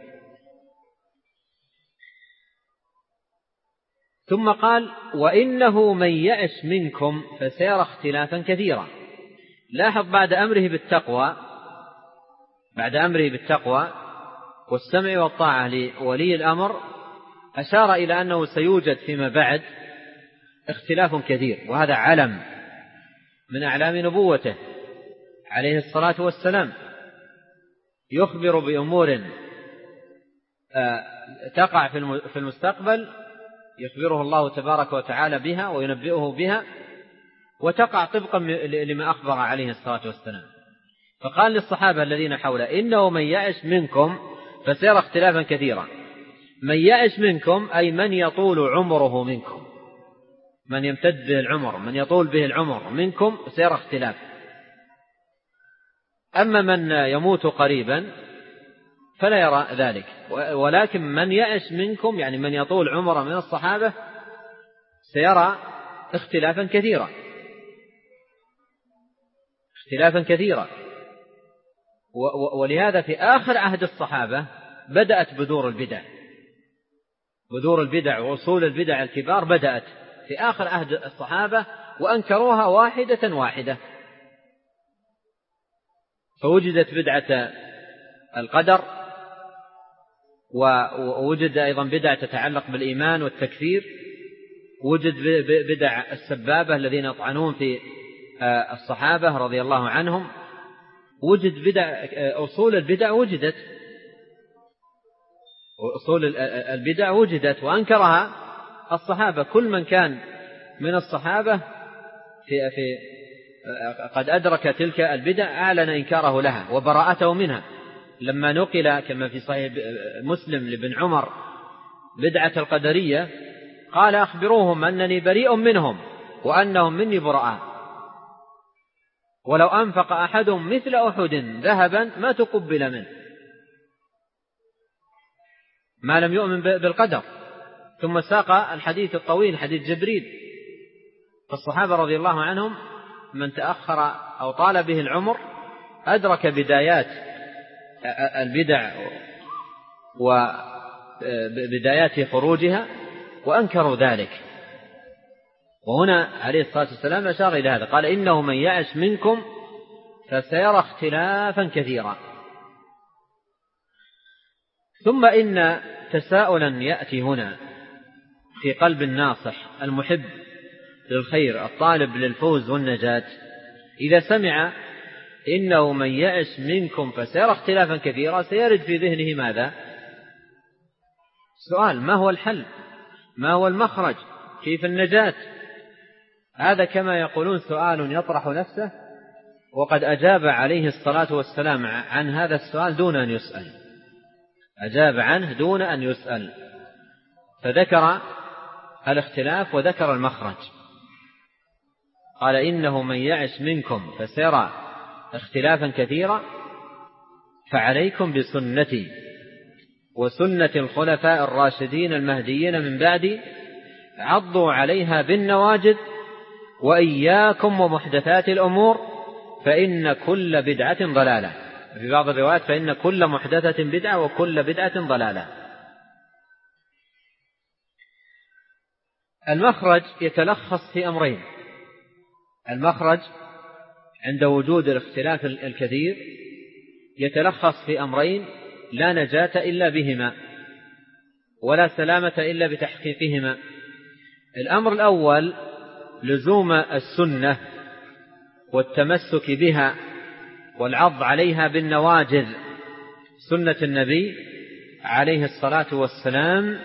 S1: ثم قال وإنه من يعش منكم فسيرى اختلافا كثيرا. لاحظ بعد أمره بالتقوى بعد أمره بالتقوى والسمع والطاعة لولي الأمر أشار إلى أنه سيوجد فيما بعد اختلاف كثير، وهذا علم من أعلام نبوته عليه الصلاة والسلام.
S3: يخبر بأمور تقع في المستقبل يخبره الله تبارك وتعالى بها وينبئه بها، وتقع طبقا لما أخبر عليه الصلاة والسلام. فقال للصحابة الذين حوله: إنه من يعش منكم فسيرى اختلافا كثيرا. من يعش منكم أي من يطول عمره منكم، من يمتد به العمر، من يطول به العمر منكم سيرى اختلاف. أما من يموت قريبا فلا يرى ذلك، ولكن من يعش منكم يعني من يطول عمره من الصحابة سيرى اختلافا كثيرا اختلافا كثيرا ولهذا في آخر عهد الصحابة بدأت بذور البدع بذور البدع وأصول البدع الكبار بدأت في آخر عهد الصحابة، وأنكروها واحدة واحدة. فوجدت بدعة القدر، ووجد أيضا بدعة تتعلق بالإيمان والتكفير، وجد بدع السبابة الذين يطعنون في الصحابة رضي الله عنهم، وجد بدع أصول البدع وجدت أصول البدع وجدت وأنكرها الصحابة. كل من كان من الصحابة في في قد أدرك تلك البدع أعلن إنكاره لها وبراءته منها. لما نقل كما في صحيح مسلم لابن عمر بدعة القدرية قال: أخبروهم أنني بريء منهم وأنهم مني براء، ولو أنفق أحدهم مثل أحد ذهبا ما تقبل منه ما لم يؤمن بالقدر. ثم ساق الحديث الطويل حديث جبريل. فالصحابة رضي الله عنهم من تأخر أو طال به العمر أدرك بدايات البدع وبدايات خروجها وأنكروا ذلك. وهنا عليه الصلاة والسلام أشار إلى هذا، قال: إنه من يعش منكم فسيرى اختلافا كثيرا. ثم إن تساؤلا يأتي هنا في قلب الناصح المحب للخير الطالب للفوز والنجاة، إذا سمع إنه من يعش منكم فسيرى اختلافا كثيرا سيرد في ذهنه ماذا؟ سؤال: ما هو الحل؟ ما هو المخرج؟ كيف النجاة؟ هذا كما يقولون سؤال يطرح نفسه، وقد أجاب عليه الصلاة والسلام عن هذا السؤال دون أن يسأل، أجاب عنه دون أن يسأل، فذكر الاختلاف وذكر المخرج. قال: إنه من يعش منكم فسيرى اختلافا كثيرا فعليكم بسنتي وسنة الخلفاء الراشدين المهديين من بعدي، عضوا عليها بالنواجذ، وإياكم ومحدثات الأمور فإن كل بدعة ضلالة. في بعض الروايات فإن كل محدثة بدعة وكل بدعة ضلالة. المخرج يتلخص في أمرين. المخرج عند وجود الاختلاف الكثير يتلخص في أمرين لا نجاة إلا بهما ولا سلامة إلا بتحقيقهما. الأمر الأول لزوم السنة والتمسك بها والعض عليها بالنواجذ، سنة النبي عليه الصلاة والسلام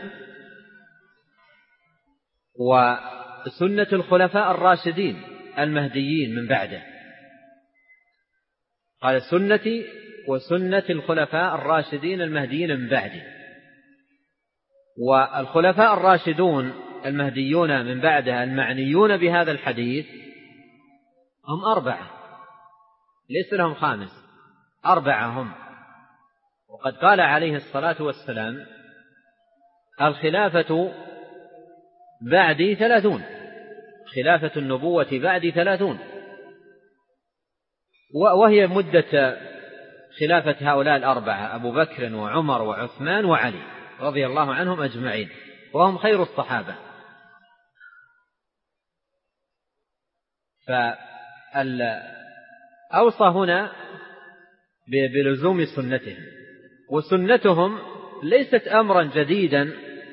S3: وسنة الخلفاء الراشدين المهديين من بعده. قال: سنتي وسنة الخلفاء الراشدين المهديين من بعده. والخلفاء الراشدون المهديون من بعده المعنيون بهذا الحديث هم أربعة، ليس لهم خامس، أربعة هم. وقد قال عليه الصلاة والسلام: الخلافة بعدي ثلاثون، خلافة النبوة بعدي ثلاثون، وهي مدة خلافة هؤلاء الأربعة أبو بكر وعمر وعثمان وعلي رضي الله عنهم أجمعين، وهم خير الصحابة. فأوصى هنا بلزوم سنتهم، وسنتهم ليست أمرا جديدا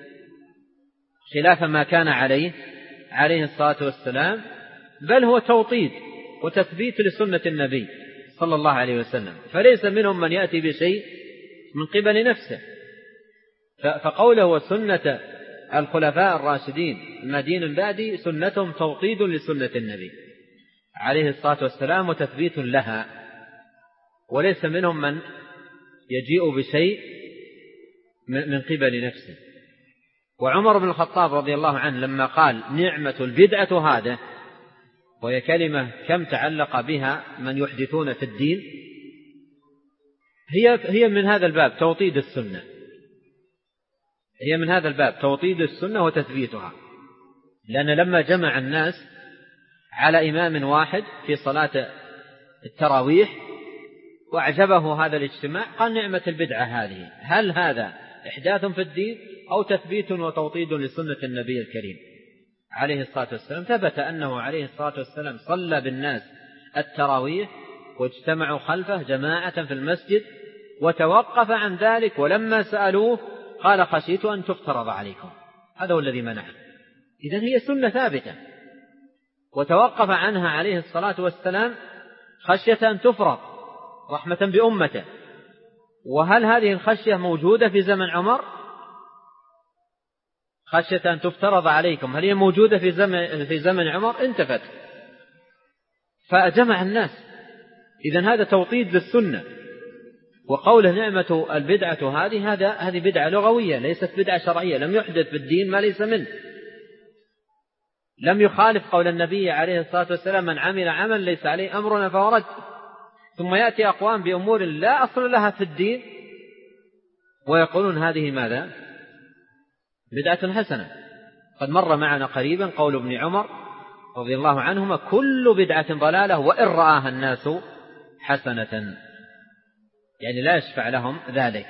S3: خلاف ما كان عليه عليه الصلاة والسلام، بل هو توطيد وتثبيت لسنة النبي صلى الله عليه وسلم، فليس منهم من يأتي بشيء من قبل نفسه. فقوله وسنة الخلفاء الراشدين المهديين من بعدي سنتهم توطيد لسنة النبي عليه الصلاة والسلام وتثبيت لها، وليس منهم من يجيء بشيء من قبل نفسه. وعمر بن الخطاب رضي الله عنه لما قال نعمة البدعة هذا، وهي كلمة كم تعلق بها من يحدثون في الدين، هي هي من هذا الباب توطيد السنة، هي من هذا الباب توطيد السنة وتثبيتها. لأن لما جمع الناس على إمام واحد في صلاة التراويح وأعجبه هذا الاجتماع قال نعمة البدعة هذه، هل هذا إحداث في الدين أو تثبيت وتوطيد لسنة النبي الكريم عليه الصلاة والسلام؟ ثبت أنه عليه الصلاة والسلام صلى بالناس التراويح واجتمعوا خلفه جماعة في المسجد، وتوقف عن ذلك ولما سألوه قال خشيت أن تفترض عليكم، هذا هو الذي منعه. إذن هي سنة ثابتة وتوقف عنها عليه الصلاة والسلام خشية أن تفرض رحمة بأمته. وهل هذه الخشية موجودة في زمن عمر؟ خشية أن تفترض عليكم هل هي موجودة في زمن في زمن عمر؟ انتفت فجمع الناس. إذن هذا توطيد للسنة. وقوله نعمة البدعة هذه هذا هذه بدعة لغوية ليست بدعة شرعية، لم يحدث في الدين ما ليس منه، لم يخالف قول النبي عليه الصلاة والسلام من عمل عمل ليس عليه أمرنا فهو رد. ثم يأتي أقوام بأمور لا أصل لها في الدين ويقولون هذه ماذا؟ بدعة حسنة. قد مر معنا قريبا قول ابن عمر رضي الله عنهما كل بدعة ضلالة وإن رآها الناس حسنة، يعني لا يشفع لهم ذلك.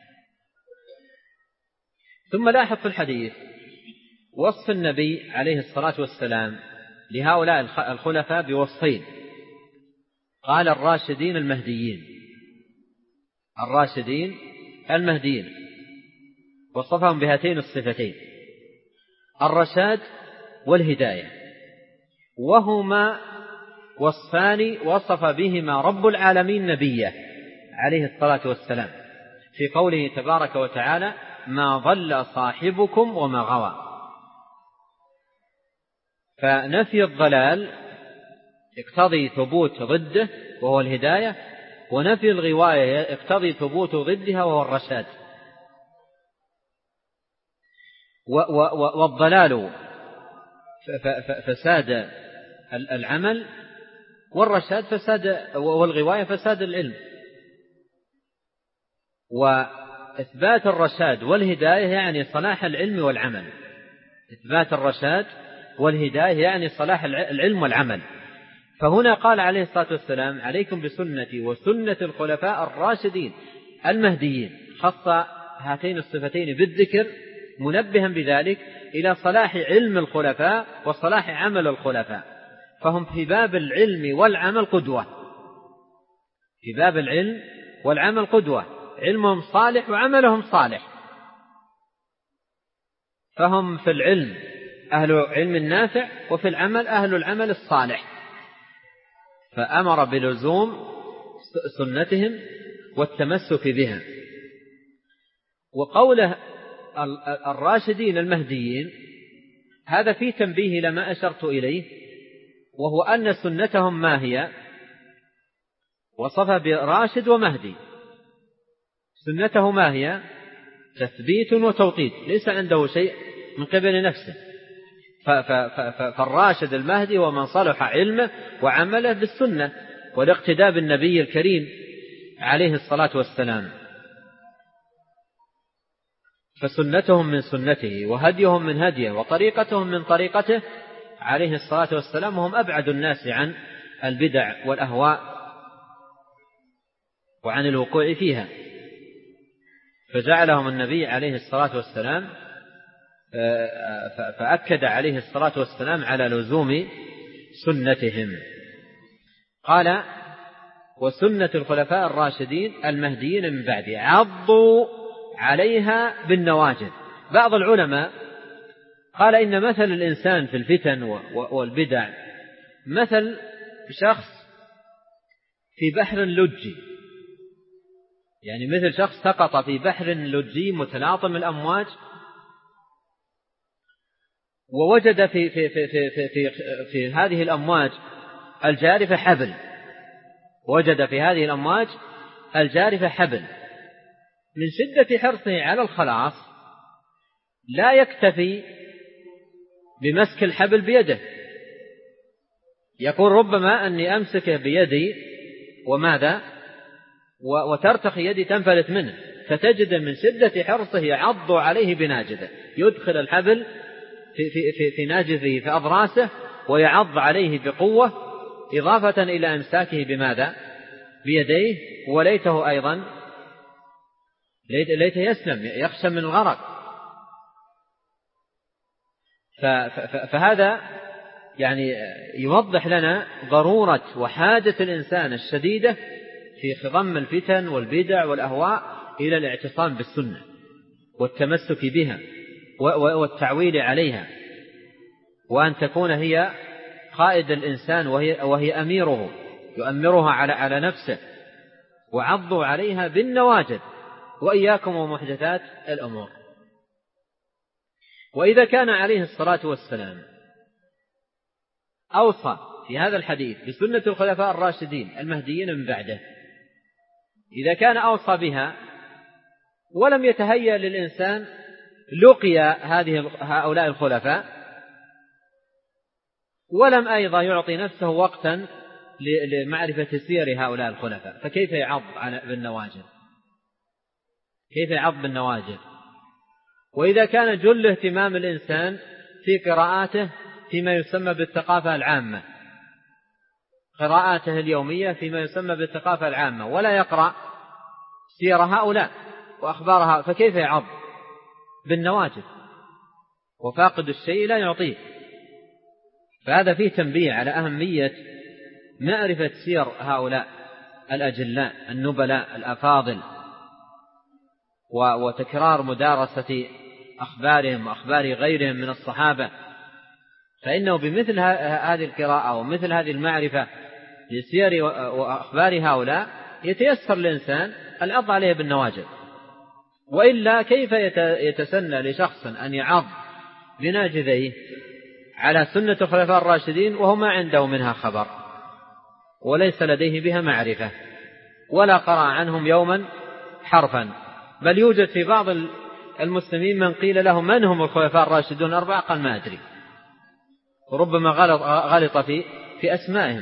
S3: ثم لاحظ في الحديث وصف النبي عليه الصلاة والسلام لهؤلاء الخلفاء بوصفين، قال الراشدين المهديين، الراشدين المهديين، وصفهم بهاتين الصفتين الرشاد والهداية، وهما وصفان وصف بهما رب العالمين نبيه عليه الصلاة والسلام في قوله تبارك وتعالى ما ضل صاحبكم وما غوى. فنفي الضلال يقتضي ثبوت ضده وهو الهداية، ونفي الغواية يقتضي ثبوت ضدها وهو الرشاد. والضلال فساد العمل، والرشاد فساد والغواية فساد العلم. وإثبات الرشاد والهداية يعني صلاح العلم والعمل، إثبات الرشاد والهداية يعني صلاح العلم والعمل. فهنا قال عليه الصلاة والسلام عليكم بسنتي وسنة الخلفاء الراشدين المهديين، خص هاتين الصفتين بالذكر منبها بذلك إلى صلاح علم الخلفاء وصلاح عمل الخلفاء، فهم في باب العلم والعمل قدوة، في باب العلم والعمل قدوة، علمهم صالح وعملهم صالح، فهم في العلم أهل علم النافع وفي العمل أهل العمل الصالح. فأمر بلزوم سنتهم والتمسك بها. وقوله الراشدين المهديين هذا فيه تنبيه لما أشرت إليه، وهو أن سنتهم ما هي؟ وصف براشد ومهدي، سنته ما هي؟ تثبيت وتوطيد، ليس عنده شيء من قبل نفسه. فالراشد المهدي ومن صلح علمه وعمله بالسنة والاقتداء بالنبي الكريم عليه الصلاة والسلام. فسنتهم من سنته وهديهم من هديه وطريقتهم من طريقته عليه الصلاة والسلام، وهم أبعد الناس عن البدع والأهواء وعن الوقوع فيها. فجعلهم النبي عليه الصلاة والسلام فأكد عليه الصلاة والسلام على لزوم سنتهم. قال وسنة الخلفاء الراشدين المهديين من بعد عضوا عليها بالنواجذ. بعض العلماء قال إن مثل الإنسان في الفتن والبدع مثل شخص في بحر لجي، يعني مثل شخص سقط في بحر لجي متلاطم الأمواج، ووجد في, في, في, في, في, في, في هذه الأمواج الجارفة حبل وجد في هذه الأمواج الجارفة حبل من شدة حرصه على الخلاص لا يكتفي بمسك الحبل بيده، يقول ربما أني أمسكه بيدي وماذا وترتخي يدي تنفلت منه، فتجد من شدة حرصه يعض عليه بناجذه، يدخل الحبل في, في, في, في ناجذه في أضراسه ويعض عليه بقوة، إضافة إلى إمساكه بماذا بيديه، وليته أيضا ليته يسلم يخشى من الغرق. فهذا يعني يوضح لنا ضرورة وحاجة الإنسان الشديدة في خضم الفتن والبدع والأهواء إلى الاعتصام بالسنة والتمسك بها والتعويل عليها، وأن تكون هي قائد الإنسان وهي, وهي أميره يؤمرها على, على نفسه، وعضوا عليها بالنواجذ، وإياكم ومحدثات الأمور. وإذا كان عليه الصلاة والسلام أوصى في هذا الحديث بسنة الخلفاء الراشدين المهديين من بعده، إذا كان أوصى بها ولم يتهيأ للإنسان لقيا هذه هؤلاء الخلفاء، ولم أيضا يعطي نفسه وقتا لمعرفة سير هؤلاء الخلفاء، فكيف يعض بالنواجذ؟ كيف يعض بالنواجذ؟ وإذا كان جل اهتمام الإنسان في قراءاته فيما يسمى بالثقافة العامة، قراءاته اليومية فيما يسمى بالثقافة العامة، ولا يقرأ سير هؤلاء وأخبارها، فكيف يعض بالنواجذ؟ وفاقد الشيء لا يعطيه. فهذا فيه تنبيه على أهمية معرفة سير هؤلاء الأجلاء النبلاء الأفاضل، وتكرار مدارسة أخبارهم وأخبار غيرهم من الصحابة، فإنه بمثل هذه القراءة ومثل هذه المعرفة لسير وأخبار هؤلاء يتيسر الإنسان العض عليه بالنواجذ. وإلا كيف يتسنى لشخص أن يعض بناجذيه على سنة الخلفاء الراشدين وهو ما عنده منها خبر وليس لديه بها معرفة ولا قرأ عنهم يوما حرفا؟ بل يوجد في بعض المسلمين من قيل له من هم الخلفاء الراشدون الأربعة قال ما أدري، وربما غلط, غلط في, في أسمائهم،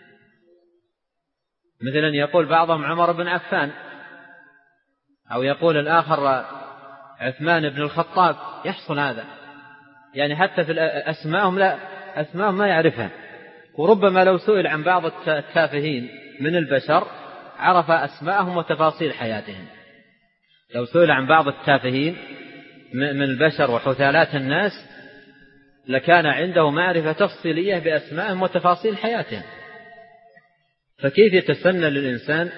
S3: مثلا يقول بعضهم عمر بن عفان، أو يقول الآخر عثمان بن الخطاب، يحصل هذا، يعني حتى في أسمائهم لا أسمائهم ما يعرفها. وربما لو سئل عن بعض التافهين من البشر عرف أسمائهم وتفاصيل حياتهم، لو سئل عن بعض التافهين من البشر وحثالات الناس لكان عنده معرفة تفصيلية بأسمائهم وتفاصيل حياتهم. فكيف يتسنى للإنسان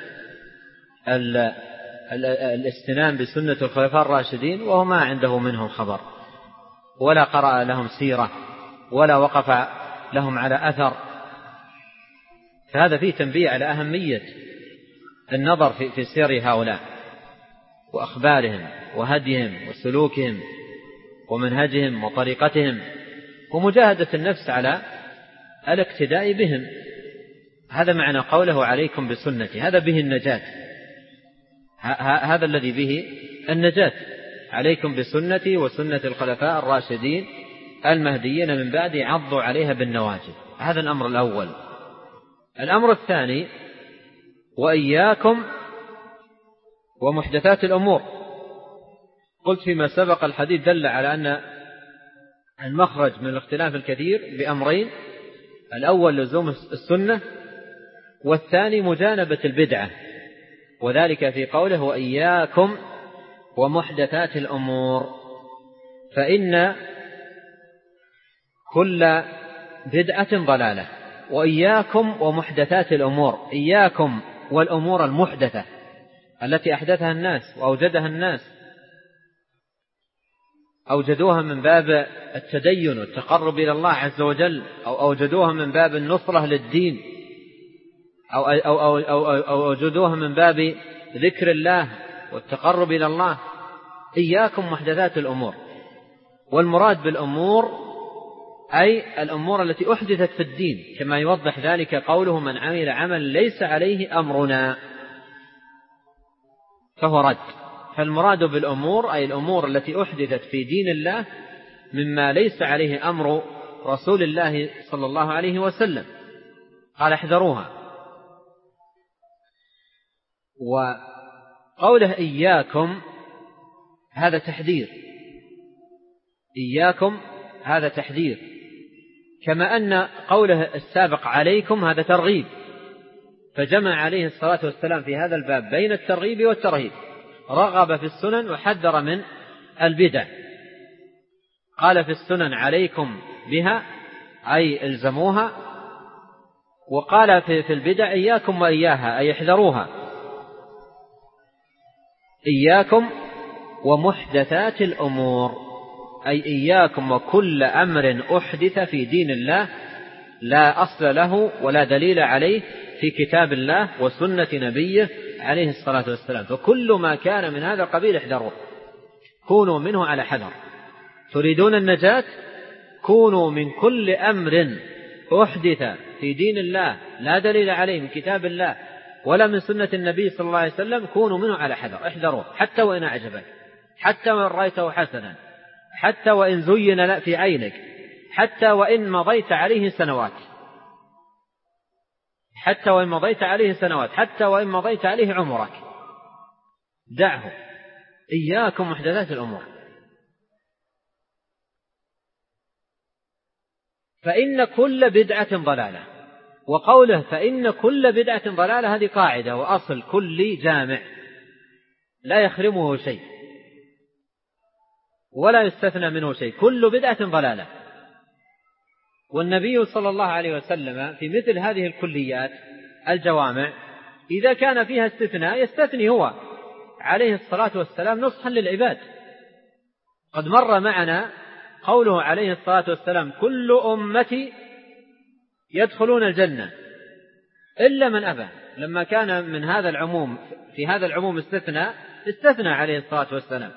S3: الاستنان بسنة الخلفاء الراشدين وهو ما عنده منهم خبر ولا قرأ لهم سيرة ولا وقف لهم على أثر؟ فهذا فيه تنبيه على أهمية النظر في, في سير هؤلاء وأخبارهم وهديهم وسلوكهم ومنهجهم وطريقتهم، ومجاهدة النفس على الاقتداء بهم. هذا معنى قوله عليكم بسنتي، هذا به النجاة، هذا الذي به النجاة، عليكم بسنتي وسنة الخلفاء الراشدين المهديين من بعدي عضوا عليها بالنواجذ. هذا الأمر الأول. الأمر الثاني وإياكم ومحدثات الأمور. قلت فيما سبق الحديث دل على أن المخرج من الاختلاف الكثير بأمرين: الأول لزوم السنة، والثاني مجانبة البدعة، وذلك في قوله وإياكم ومحدثات الأمور، فإن كل بدعة ضلالة. وإياكم ومحدثات الأمور، إياكم والأمور المحدثة التي أحدثها الناس وأوجدها الناس، أوجدوها من باب التدين والتقرب إلى الله عز وجل، أو أوجدوها من باب النصرة للدين، أو, أو, أو, أو, أو وجدوها من باب ذكر الله والتقرب إلى الله. إياكم محدثات الأمور. والمراد بالأمور أي الأمور التي أحدثت في الدين، كما يوضح ذلك قوله من عمل عمل ليس عليه أمرنا فهو رد. فالمراد بالأمور أي الأمور التي أحدثت في دين الله مما ليس عليه أمر رسول الله صلى الله عليه وسلم. قال احذروها. وقوله إياكم هذا تحذير، إياكم هذا تحذير، كما أن قوله السابق عليكم هذا ترغيب، فجمع عليه الصلاة والسلام في هذا الباب بين الترغيب والترهيب، رغب في السنن وحذر من البدع. قال في السنن عليكم بها أي الزموها، وقال في البدع إياكم وإياها أي احذروها. إياكم ومحدثات الأمور أي إياكم وكل أمر أحدث في دين الله لا أصل له ولا دليل عليه في كتاب الله وسنة نبيه عليه الصلاة والسلام. فكل ما كان من هذا القبيل احذروه، كونوا منه على حذر. تريدون النجاة كونوا من كل أمر أحدث في دين الله لا دليل عليه من كتاب الله ولا من سنة النبي صلى الله عليه وسلم، كونوا منه على حذر، احذروه حتى وإن أعجبك، حتى وإن رأيته حسنا، حتى وإن زين في عينك، حتى وإن مضيت عليه سنوات، حتى وإن مضيت عليه سنوات، حتى وإن مضيت عليه عمرك، دعه. إياكم محدثات الأمور. فإن كل بدعة ضلالة. وقوله فإن كل بدعة ضلالة هذه قاعدة وأصل كل جامع لا يخرمه شيء ولا يستثنى منه شيء، كل بدعة ضلالة. والنبي صلى الله عليه وسلم في مثل هذه الكليات الجوامع إذا كان فيها استثناء يستثني هو عليه الصلاة والسلام نصحا للعباد. قد مر معنا قوله عليه الصلاة والسلام كل أمتي يدخلون الجنة إلا من أبى، لما كان من هذا العموم في هذا العموم استثناء استثنى عليه الصلاة والسلام.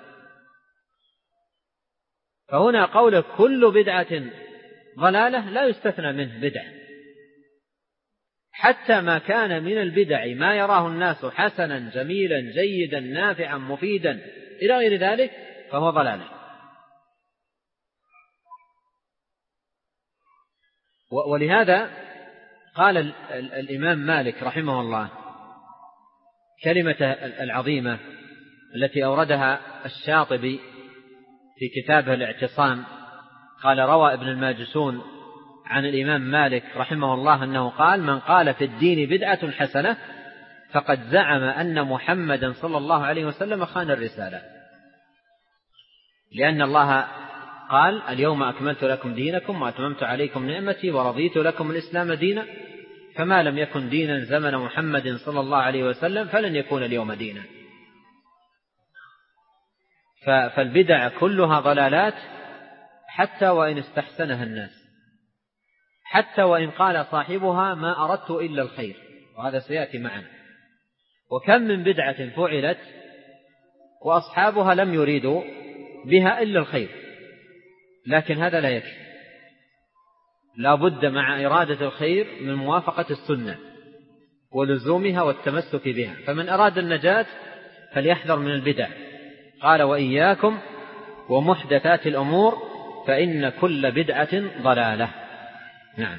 S3: فهنا قوله كل بدعة ضلالة لا يستثنى منه بدعة، حتى ما كان من البدع ما يراه الناس حسنا جميلا جيدا نافعا مفيدا إلى غير ذلك فهو ضلالة. ولهذا قال الإمام مالك رحمه الله كلمة العظيمة التي أوردها الشاطبي في كتابه الاعتصام. قال روى ابن الماجشون عن الإمام مالك رحمه الله أنه قال من قال في الدين بدعة حسنة فقد زعم أن محمدا صلى الله عليه وسلم خان الرسالة، لأن الله قال اليوم أكملت لكم دينكم وأتممت عليكم نعمتي ورضيت لكم الإسلام دينا، فما لم يكن دينا زمن محمد صلى الله عليه وسلم فلن يكون اليوم دينا. فالبدع كلها ضلالات حتى وإن استحسنها الناس، حتى وإن قال صاحبها ما أردت إلا الخير، وهذا سيأتي معنا. وكم من بدعة فعلت وأصحابها لم يريدوا بها إلا الخير، لكن هذا لا يكفي، لا بد مع إرادة الخير من موافقة السنة ولزومها والتمسك بها. فمن أراد النجاة فليحذر من البدع. قال وإياكم ومحدثات الأمور فإن كل بدعة ضلالة. نعم.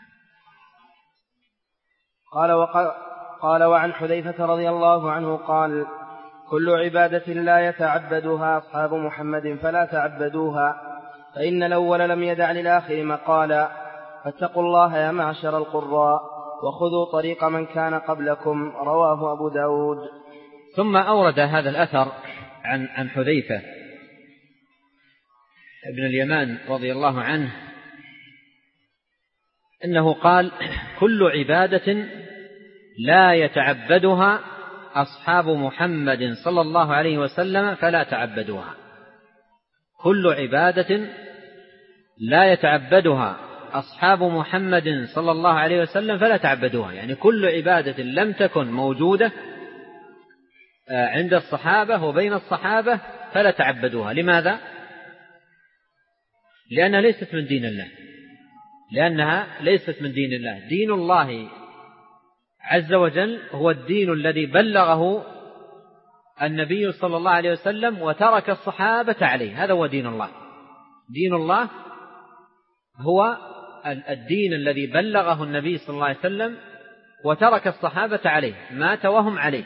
S2: قال وقال قال وعن حذيفة رضي الله عنه قال كل عبادة لا يتعبدها أصحاب محمد فلا تعبدوها، فإن الأول لم يدع للآخر مقالا، فاتقوا الله يا معشر القراء وخذوا طريق من كان قبلكم. رواه أبو داود.
S3: ثم أورد هذا الأثر عن عن حذيفة ابن اليمان رضي الله عنه إنه قال كل عبادة لا يتعبدها أصحاب محمد صلى الله عليه وسلم فلا تعبدوها. كل عبادة لا يتعبدها أصحاب محمد صلى الله عليه وسلم فلا تعبدوها. يعني كل عبادة لم تكن موجودة عند الصحابة وبين الصحابة فلا تعبدوها. لماذا؟ لأنها ليست من دين الله، لأنها ليست من دين الله. دين الله عز وجل هو الدين الذي بلغه النبي صلى الله عليه وسلم وترك الصحابة عليه. هذا هو دين الله. دين الله هو الدين الذي بلغه النبي صلى الله عليه وسلم وترك الصحابة عليه، مات وهم عليه.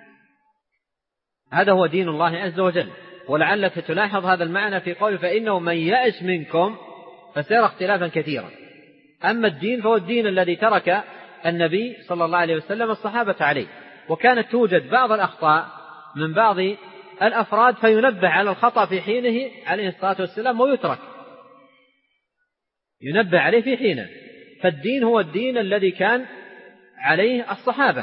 S3: هذا هو دين الله عز وجل. ولعلك تلاحظ هذا المعنى في قوله فإنه من يأس منكم فسيرى اختلافا كثيرا. أما الدين فهو الدين الذي ترك النبي صلى الله عليه وسلم الصحابة عليه. وكانت توجد بعض الأخطاء من بعض الأفراد فينبه على الخطأ في حينه عليه الصلاة والسلام ويترك، ينبه عليه في حينه. فالدين هو الدين الذي كان عليه الصحابة،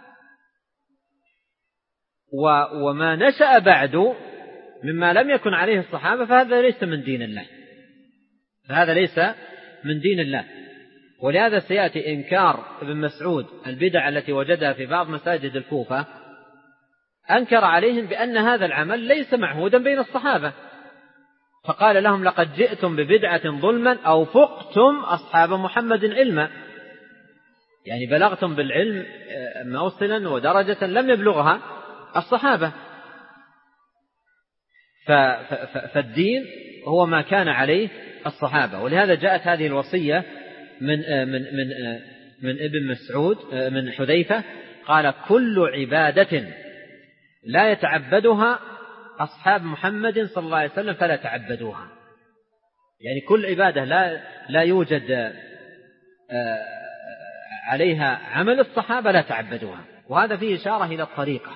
S3: وما نشأ بعد مما لم يكن عليه الصحابة فهذا ليس من دين الله، فهذا ليس من دين الله. ولهذا سيأتي إنكار ابن مسعود البدع التي وجدها في بعض مساجد الكوفة، أنكر عليهم بأن هذا العمل ليس معهودا بين الصحابة، فقال لهم لقد جئتم ببدعة ظلما أو فقتم أصحاب محمد علما. يعني بلغتم بالعلم موصلا ودرجة لم يبلغها الصحابة. فالدين هو ما كان عليه الصحابة. ولهذا جاءت هذه الوصية من من من من ابن مسعود من حذيفة، قال كل عبادة لا يتعبدها أصحاب محمد صلى الله عليه وسلم فلا تعبدوها. يعني كل عبادة لا لا يوجد عليها عمل الصحابة لا تعبدوها. وهذا فيه إشارة إلى الطريقة.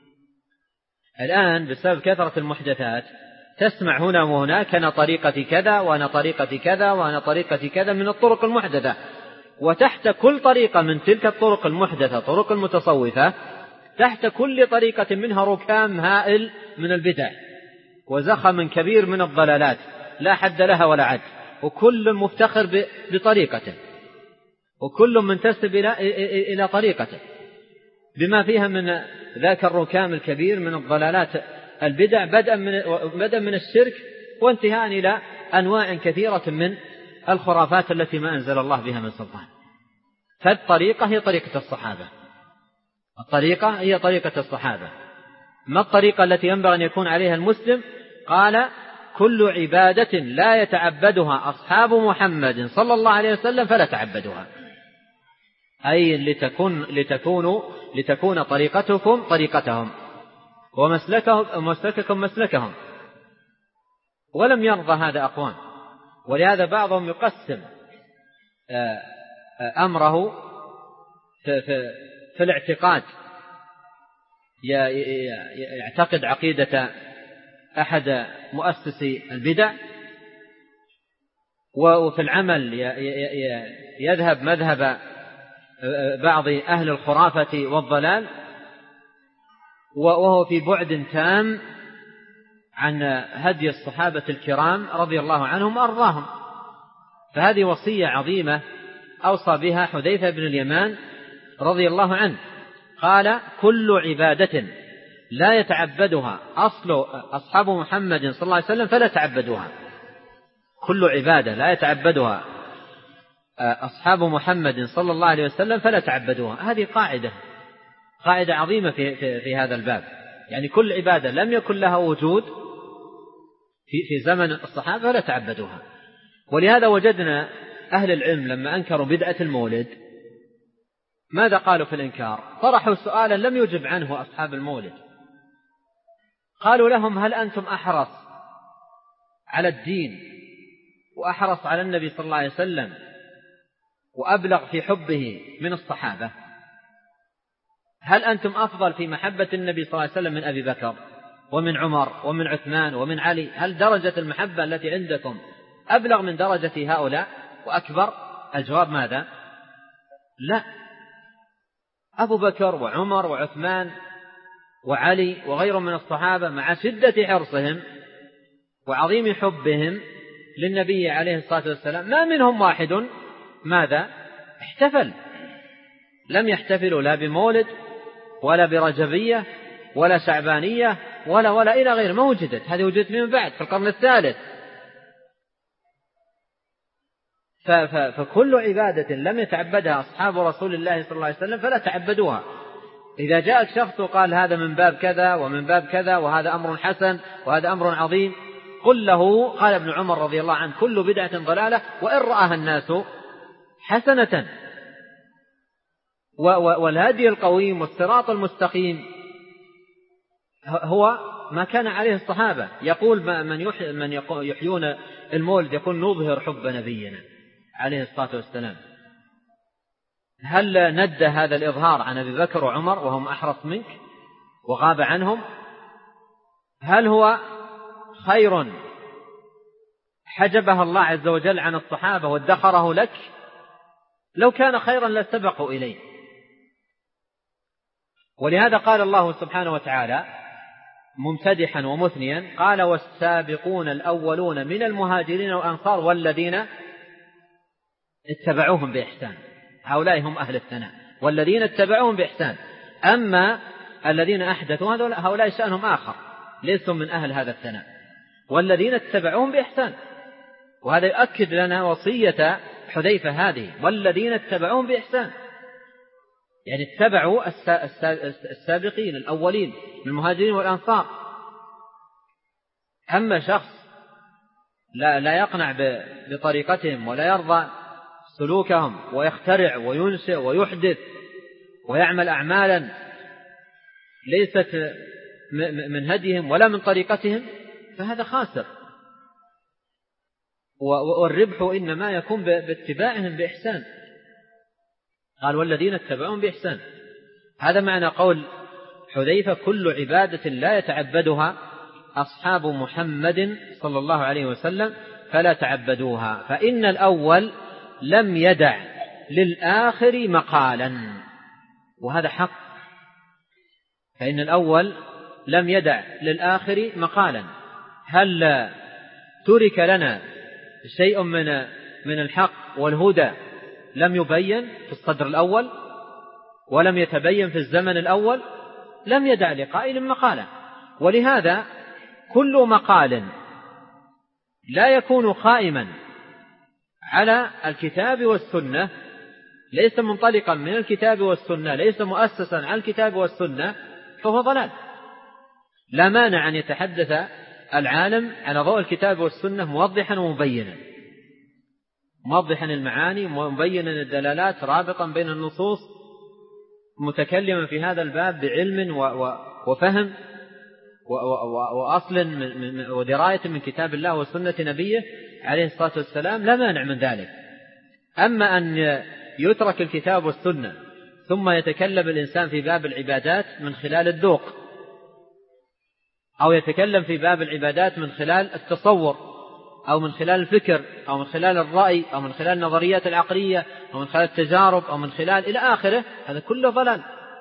S3: الآن بسبب كثرة المحدثات تسمع هنا وهناك أنا طريقتي كذا وأنا طريقتي كذا وأنا طريقتي كذا من الطرق المحدثة، وتحت كل طريقة من تلك الطرق المحدثة طرق المتصوفة، تحت كل طريقة منها ركام هائل من البدع وزخم كبير من الضلالات لا حد لها ولا عد، وكل مفتخر بطريقته وكل منتسب إلى طريقته بما فيها من ذاك الركام الكبير من الضلالات البدع، بدءا من, بدءا من الشرك وانتهاء إلى أنواع كثيرة من الخرافات التي ما أنزل الله بها من سلطان. فالطريقة هي طريقة الصحابة، الطريقة هي طريقة الصحابة. ما الطريقة التي ينبغي أن يكون عليها المسلم؟ قال كل عبادة لا يتعبدها أصحاب محمد صلى الله عليه وسلم فلا تعبدوها، أي لتكون لتكونوا لتكون طريقتكم طريقتهم ومسلكهم مسلككم مسلكهم. ولم يرضى هذا أقوام، ولهذا بعضهم يقسم أمره في, في, في الاعتقاد، يعتقد عقيدة أحد مؤسسي البدع، وفي العمل يذهب مذهب بعض أهل الخرافة والضلال، وهو في بعد تام عن هدي الصحابة الكرام رضي الله عنهم وأرضاهم. فهذه وصية عظيمة أوصى بها حذيفة بن اليمان رضي الله عنه، قال كل عبادة لا يتعبدها أصل أصحاب محمد صلى الله عليه وسلم فلا تعبدوها. كل عبادة لا يتعبدها أصحاب محمد صلى الله عليه وسلم فلا تعبدوها. هذه قاعدة قاعدة عظيمة في, في, في هذا الباب. يعني كل عبادة لم يكن لها وجود في, في زمن الصحابة فلا تعبدوها. ولهذا وجدنا أهل العلم لما أنكروا بدعة المولد ماذا قالوا في الإنكار؟ طرحوا سؤالا لم يجب عنه أصحاب المولد. قالوا لهم هل أنتم أحرص على الدين وأحرص على النبي صلى الله عليه وسلم وأبلغ في حبه من الصحابة؟ هل أنتم أفضل في محبة النبي صلى الله عليه وسلم من أبي بكر ومن عمر ومن عثمان ومن علي؟ هل درجة المحبة التي عندكم أبلغ من درجة هؤلاء وأكبر؟ الجواب ماذا؟ لا. أبو بكر وعمر وعثمان وعلي وغيرهم من الصحابة مع شدة حرصهم وعظيم حبهم للنبي عليه الصلاة والسلام ما منهم واحد ماذا احتفل، لم يحتفلوا لا بمولد ولا برجبية ولا شعبانية ولا ولا إلى غير، ما وجدت، هذه وجدت من بعد في القرن الثالث. فكل عبادة لم يتعبدها أصحاب رسول الله صلى الله عليه وسلم فلا تعبدوها. إذا جاءك شخص وقال هذا من باب كذا ومن باب كذا وهذا أمر حسن وهذا أمر عظيم، قل له قال ابن عمر رضي الله عنه كل بدعة ضلالة وإن رآها الناس حسنة. والهدي القويم والصراط المستقيم هو ما كان عليه الصحابة. يقول من من يحيون المولد يقول نظهر حب نبينا عليه الصلاة والسلام. هل ند هذا الإظهار عن أبي بكر وعمر وهم أحرص منك وغاب عنهم؟ هل هو خير حجبها الله عز وجل عن الصحابة وادخره لك؟ لو كان خيرا لسبقوا إليه. ولهذا قال الله سبحانه وتعالى ممتدحا ومثنيا قال والسابقون الأولون من المهاجرين والأنصار والذين اتبعوهم بإحسان، هؤلاء هم أهل الثناء، والذين اتبعوهم بإحسان. أما الذين أحدثوا هؤلاء شأنهم آخر، ليسوا من أهل هذا الثناء، والذين اتبعوهم بإحسان. وهذا يؤكد لنا وصية حذيفة هذه، والذين اتبعوهم بإحسان، يعني اتبعوا السابقين الأولين من المهاجرين والأنصار. أما شخص لا, لا يقنع بطريقتهم ولا يرضى سلوكهم ويخترع وينشئ ويحدث ويعمل أعمالا ليست من هديهم ولا من طريقتهم، فهذا خاسر. والربح إنما يكون باتباعهم بإحسان. قال والذين اتبعوهم بإحسان، هذا معنى قول حذيفة كل عبادة لا يتعبدها أصحاب محمد صلى الله عليه وسلم فلا تعبدوها، فإن الأول لم يدع للآخر مقالا. وهذا حق، فإن الأول لم يدع للآخر مقالا. هل ترك لنا شيء من من الحق والهدى لم يبين في الصدر الأول ولم يتبين في الزمن الأول؟ لم يدع لقائل مقالا. ولهذا كل مقال لا يكون قائما على الكتاب والسنة، ليس منطلقا من الكتاب والسنة، ليس مؤسسا على الكتاب والسنة، فهو ضلال. لا مانع أن يتحدث العالم على ضوء الكتاب والسنة موضحا ومبينا، موضحا المعاني ومبينا الدلالات، رابطا بين النصوص، متكلما في هذا الباب بعلم وفهم وأصل ودراية من كتاب الله وسنة نبيه عليه الصلاة والسلام، لا مانع من ذلك. أما أن يترك الكتاب والسنة ثم يتكلم الإنسان في باب العبادات من خلال الذوق، أو يتكلم في باب العبادات من خلال التصور أو من خلال الفكر أو من خلال الرأي أو من خلال النظريات العقلية أو من خلال التجارب أو من خلال إلى آخره، هذا كله ضلال.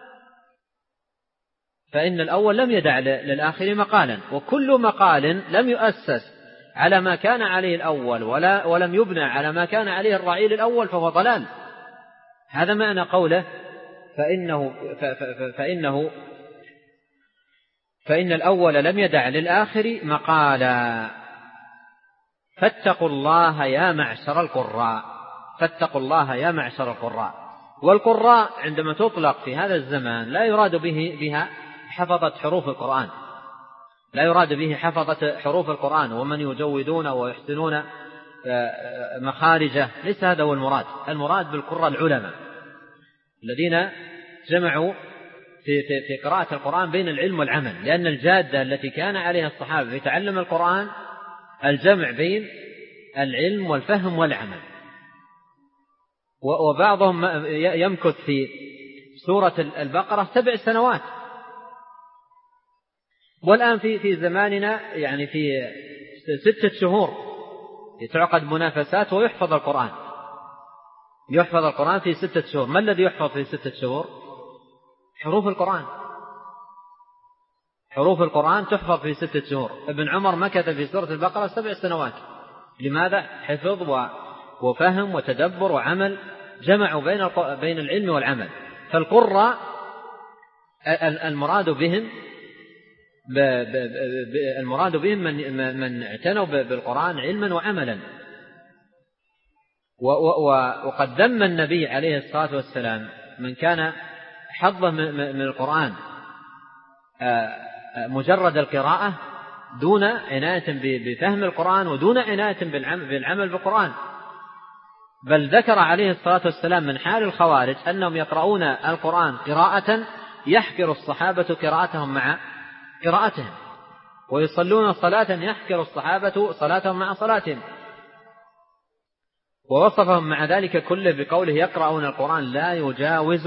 S3: فإن الأول لم يدع للآخر مقالا، وكل مقال لم يؤسس على ما كان عليه الأول ولا ولم يبنى على ما كان عليه الرعيل الأول فهو ضلال. هذا معنى قوله فإنه, فإنه فإن الأول لم يدع للآخر مقالا. فاتقوا الله يا معشر القراء، فاتقوا الله يا معشر القراء. والقراء عندما تطلق في هذا الزمان لا يراد به بها حفظة حروف القرآن، لا يراد به حفظة حروف القرآن ومن يجودون ويحسنون مخارجه، ليس هذا هو المراد. المراد بالقراء العلماء الذين جمعوا في, في, في قراءة القرآن بين العلم والعمل، لأن الجادة التي كان عليها الصحابة في تعلم القرآن الجمع بين العلم والفهم والعمل. وبعضهم يمكث في سورة البقرة سبع سنوات، والآن في في زماننا يعني في ستة شهور تعقد منافسات ويحفظ القرآن، يحفظ القرآن في ستة شهور. ما الذي يحفظ في ستة شهور؟ حروف القرآن، حروف القرآن تحفظ في ستة شهور. ابن عمر مكث في سورة البقرة سبع سنوات لماذا؟ حفظ وفهم وتدبر وعمل، جمعوا بين بين العلم والعمل. فالقراء المراد بهم المراد بهم من من اعتنوا بالقرآن علما وعملا. وقد ذم النبي عليه الصلاة والسلام من كان حظه من القرآن مجرد القراءة دون عناية بفهم القرآن ودون عناية بالعمل بالقرآن. بل ذكر عليه الصلاة والسلام من حال الخوارج أنهم يقرؤون القرآن قراءة يحكر الصحابة قراءتهم مع قراءتهم، ويصلون صلاة يحكر الصحابة صلاتهم مع صلاتهم. ووصفهم مع ذلك كله بقوله يقرؤون القرآن لا يجاوز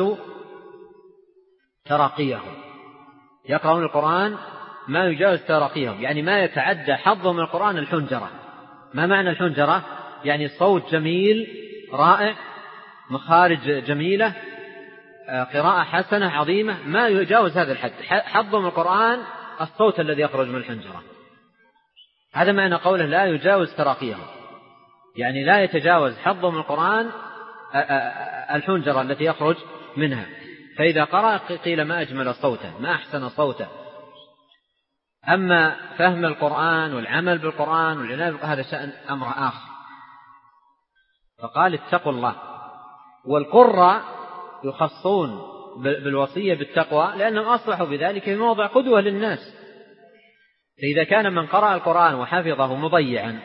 S3: تراقيهم. يقرؤون القرآن ما يجاوز تراقيهم، يعني ما يتعدى حظهم من القرآن الحنجرة. ما معنى الحنجرة؟ يعني صوت جميل رائع، مخارج جميلة، قراءة حسنة عظيمة، ما يجاوز هذا الحد. حظهم من القرآن الصوت الذي يخرج من الحنجرة. هذا معنى قوله لا يجاوز تراقيهم، يعني لا يتجاوز حظهم من القرآن الحنجرة التي يخرج منها. فإذا قرأ قيل ما أجمل صوته، ما أحسن صوته. أما فهم القرآن والعمل بالقرآن والعناية هذا شأن أمر آخر. فقال اتقوا الله. والقراء يخصون بالوصية بالتقوى لأنهم أصبحوا بذلك في موضع قدوة للناس. فإذا كان من قرأ القرآن وحفظه مضيعا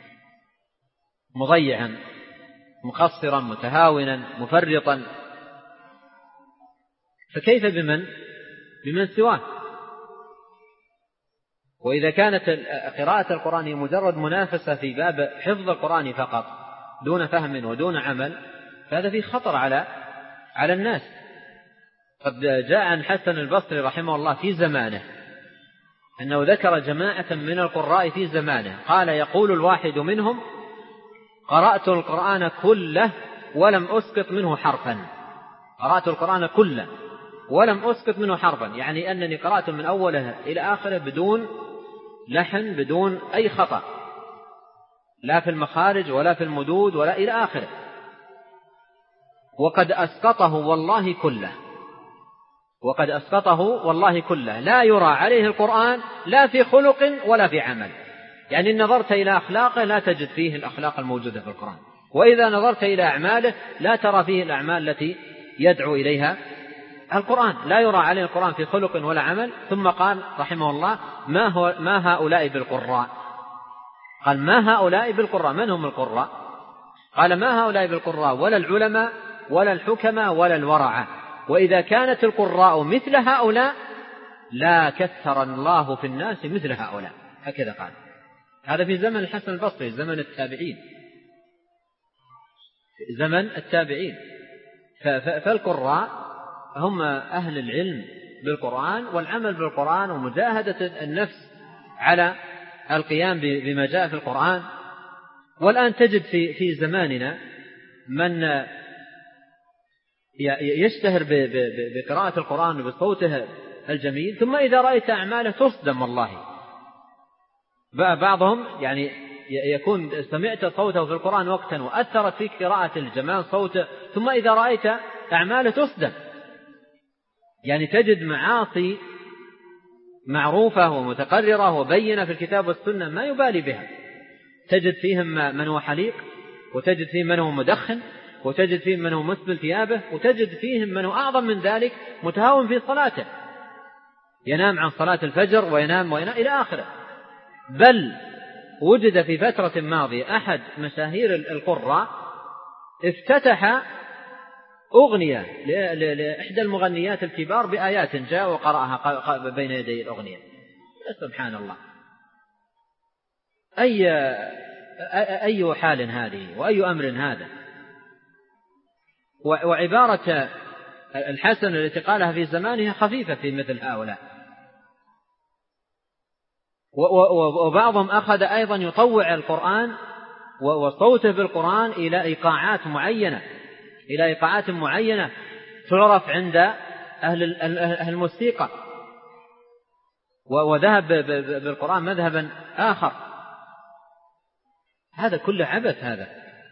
S3: مضيعا مقصرا متهاونا مفرطا، فكيف بمن بمن سواه؟ وإذا كانت قراءة القرآن هي مجرد منافسة في باب حفظ القرآن فقط دون فهم ودون عمل، فهذا فيه خطر على على الناس. قد جاء عن حسن البصري رحمه الله في زمانه أنه ذكر جماعة من القراء في زمانه، قال يقول الواحد منهم قرأت القرآن كله ولم أسقط منه حرفا. قرأت القرآن كله ولم أسقط منه حرفا، يعني أنني قرأت من أوله إلى آخره بدون لحن بدون أي خطأ، لا في المخارج ولا في المدود ولا إلى آخره. وقد أسقطه والله كله وقد أسقطه والله كله لا يرى عليه القرآن لا في خلق ولا في عمل. يعني إن نظرت إلى أخلاقه لا تجد فيه الأخلاق الموجودة في القرآن، وإذا نظرت إلى أعماله لا ترى فيه الأعمال التي يدعو إليها القرآن. لا يرى عليه القرآن في خلق ولا عمل. ثم قال رحمه الله ما, هو ما هؤلاء بالقراء. قال ما هؤلاء بالقراء. من هم القراء؟ قال ما هؤلاء بالقراء ولا العلماء ولا الحكماء ولا الورعة، وإذا كانت القراء مثل هؤلاء لا كثر الله في الناس مثل هؤلاء. هكذا قال. هذا في زمن الحسن البصري، زمن التابعين زمن التابعين فالقراء هم أهل العلم بالقرآن والعمل بالقرآن ومجاهدة النفس على القيام بما جاء في القرآن. والآن تجد في في زماننا من يشتهر بقراءة القرآن بصوته الجميل، ثم إذا رأيت أعماله تصدم والله. بعضهم يعني يكون سمعت صوته في القرآن وقتا وأثرت فيك قراءة الجمال صوته، ثم إذا رأيت أعماله تصدم. يعني تجد معاصي معروفة ومتقررة وبينة في الكتاب والسنة ما يبالي بها. تجد فيهم من هو حليق، وتجد فيهم من هو مدخن، وتجد فيهم من هو مسبل ثيابه، وتجد فيهم من هو أعظم من ذلك متهاون في صلاته، ينام عن صلاة الفجر وينام وينام إلى آخره. بل وجد في فترة ماضية أحد مشاهير القراء افتتح أغنية لإحدى المغنيات الكبار بآيات جاء وقرأها بين يدي الأغنية. سبحان الله، أي أي حال هذه وأي أمر هذا. وعبارة الحسن التي قالها في زمانها خفيفة في مثل هؤلاء. وبعضهم أخذ أيضا يطوع القرآن وصوته بالقرآن إلى إيقاعات معينة إلى إيقاعات معينة تعرف عند أهل الموسيقى، وذهب بالقرآن مذهبا آخر. هذا كله عبث هذا،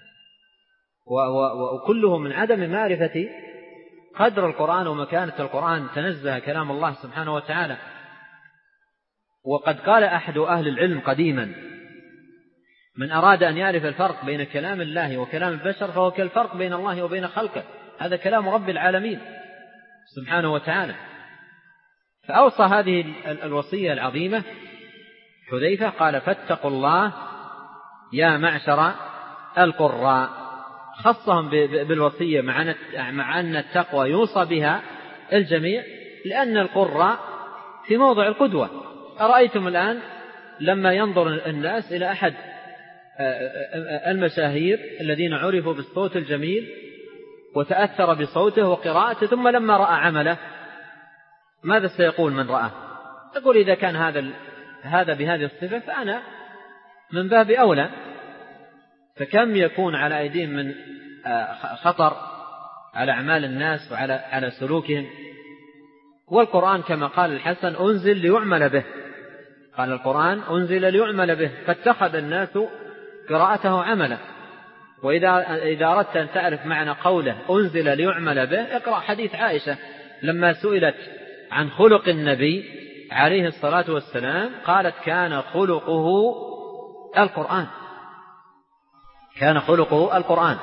S3: وكله من عدم معرفة قدر القرآن ومكانة القرآن، تنزه كلام الله سبحانه وتعالى. وقد قال أحد أهل العلم قديما: من أراد أن يعرف الفرق بين كلام الله وكلام البشر فهو كالفرق بين الله وبين خلقه. هذا كلام رب العالمين سبحانه وتعالى. فأوصى هذه الوصية العظيمة حذيفة، قال: فاتقوا الله يا معشر القراء. خصهم بالوصية مع أن التقوى يوصى بها الجميع، لأن القراء في موضع القدوة. أرأيتم الآن لما ينظر الناس إلى أحد المشاهير الذين عرفوا بالصوت الجميل وتأثر بصوته وقراءته، ثم لما رأى عمله ماذا سيقول من رأى؟ يقول: إذا كان هذا هذا بهذه الصفة فأنا من باب أولى. فكم يكون على أيديهم من خطر على أعمال الناس وعلى على سلوكهم. والقرآن كما قال الحسن: أنزل ليعمل به. قال: القرآن أنزل ليعمل به، فاتخذ الناس قراءته عملا. وإذا إذا أردت أن تعرف معنى قوله أنزل ليعمل به، اقرأ حديث عائشة لما سئلت عن خلق النبي عليه الصلاة والسلام قالت: كان خلقه القرآن، كان خلقه القرآن.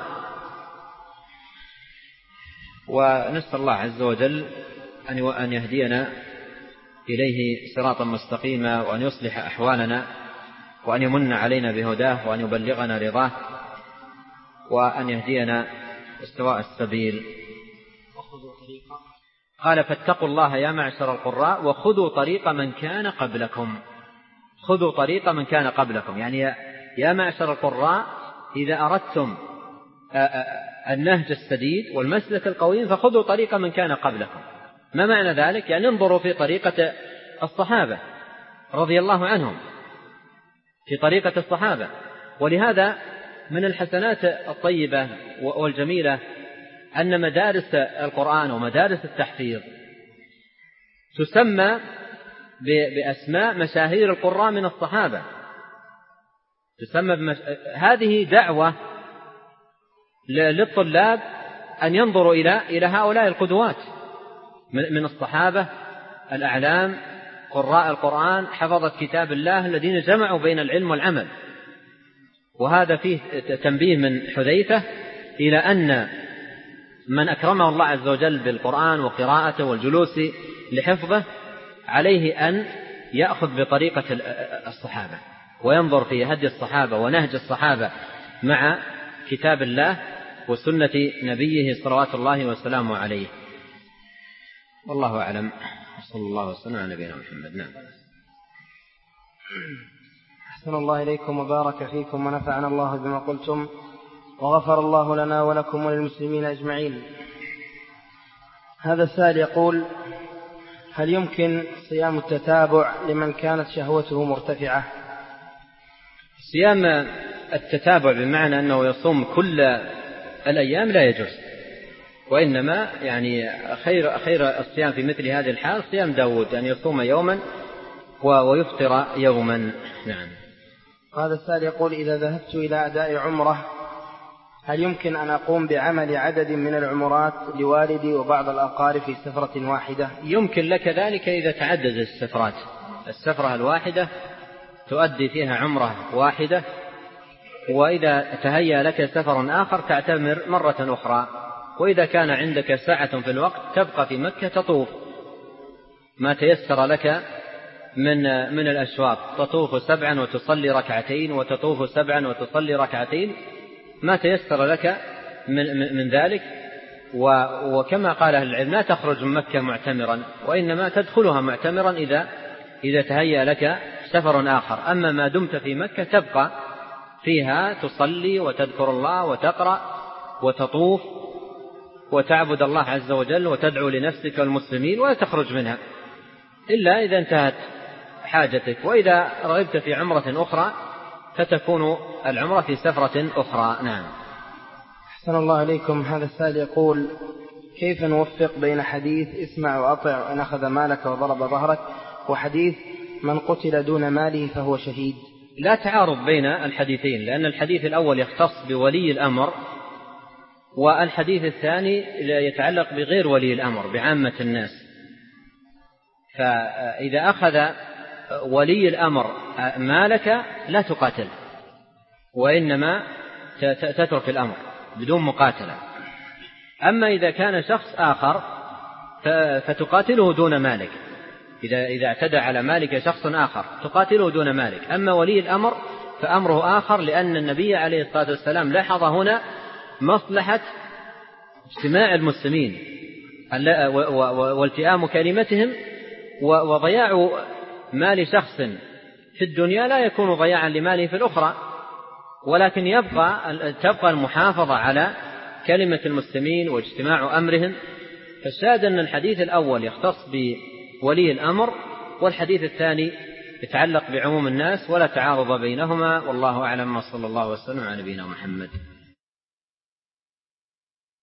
S3: ونسأل الله عز وجل أن يهدينا إليه صراطا مستقيما، وأن يصلح أحوالنا، وأن يمن علينا بهداه، وأن يبلغنا رضاه، وأن يهدينا استواء السبيل. قال: فاتقوا الله يا معشر القراء وخذوا طريق من كان قبلكم. خذوا طريق من كان قبلكم، يعني يا معشر القراء إذا أردتم النهج السديد والمسلك القويم فخذوا طريق من كان قبلكم. ما معنى ذلك؟ يعني انظروا في طريقة الصحابة رضي الله عنهم، في طريقة الصحابة. ولهذا من الحسنات الطيبة والجميلة أن مدارس القرآن ومدارس التحفيظ تسمى بأسماء مشاهير القراء من الصحابة، تسمى بمش... هذه دعوة للطلاب أن ينظروا إلى إلى هؤلاء القدوات من الصحابة الأعلام، قراء القرآن، حفظة كتاب الله، الذين جمعوا بين العلم والعمل. وهذا فيه تنبيه من حذيفة إلى أن من أكرمه الله عز وجل بالقرآن وقراءته والجلوس لحفظه عليه أن يأخذ بطريقة الصحابة، وينظر في هدي الصحابة ونهج الصحابة مع كتاب الله وسنة نبيه صلوات الله وسلامه عليه. والله أعلم، صلى الله وسلم على نبينا محمد. نعم.
S2: أحسن الله إليكم وبارك فيكم ونفعنا الله بما قلتم، وغفر الله لنا ولكم وللمسلمين أجمعين. هذا السائل يقول: هل يمكن صيام التتابع لمن كانت شهوته مرتفعة؟
S3: صيام التتابع بمعنى أنه يصوم كل الأيام لا يجوز، وإنما يعني خير خير الصيام في مثل هذه الحال صيام داود، أن يصوم يوما ويفطر يوما. نعم.
S2: هذا السائل يقول: إذا ذهبت إلى أداء عمرة هل يمكن أن أقوم بعمل عدد من العمرات لوالدي وبعض الأقارب في سفرة واحدة؟
S3: يمكن لك ذلك إذا تعدد السفرات. السفرة الواحدة تؤدي فيها عمرة واحدة، وإذا تهيأ لك سفر آخر تعتمر مرة أخرى. وإذا كان عندك ساعة في الوقت تبقى في مكة تطوف ما تيسر لك من من الأشواط، تطوف سبعا وتصلي ركعتين، وتطوف سبعا وتصلي ركعتين، ما تيسر لك من, من ذلك. وكما قال أهل العلم: لا تخرج من مكة معتمرا، وإنما تدخلها معتمرا إذا إذا تهيأ لك سفر آخر. أما ما دمت في مكة تبقى فيها تصلي وتذكر الله وتقرأ وتطوف وتعبد الله عز وجل وتدعو لنفسك والمسلمين، ولا تخرج منها إلا إذا انتهت حاجتك. وإذا رغبت في عمرة أخرى فتكون العمرة في سفرة أخرى. نعم.
S2: أحسن الله إليكم. هذا السائل يقول: كيف نوفق بين حديث اسمع وأطع وإن أخذ مالك وضرب ظهرك وحديث من قتل دون ماله فهو شهيد؟
S3: لا تعارض بين الحديثين، لأن الحديث الأول يختص بولي الأمر، والحديث الثاني يتعلق بغير ولي الأمر بعامة الناس. فإذا أخذ ولي الأمر مالك لا تقاتل، وإنما تترك الأمر بدون مقاتلة. أما إذا كان شخص آخر فتقاتله دون مالك، إذا إذا اعتدى على مالك شخص آخر تقاتله دون مالك. أما ولي الأمر فأمره آخر، لأن النبي عليه الصلاة والسلام لاحظ هنا مصلحة اجتماع المسلمين والتئام كلمتهم، وضياع مال شخص في الدنيا لا يكون ضياعا لماله في الأخرى، ولكن يبقى تبقى المحافظة على كلمة المسلمين واجتماع أمرهم. فالشاهد أن الحديث الأول يختص بولي الأمر، والحديث الثاني يتعلق بعموم الناس ولا تعارض بينهما، والله أعلم. وصلى الله وسلم على نبينا محمد.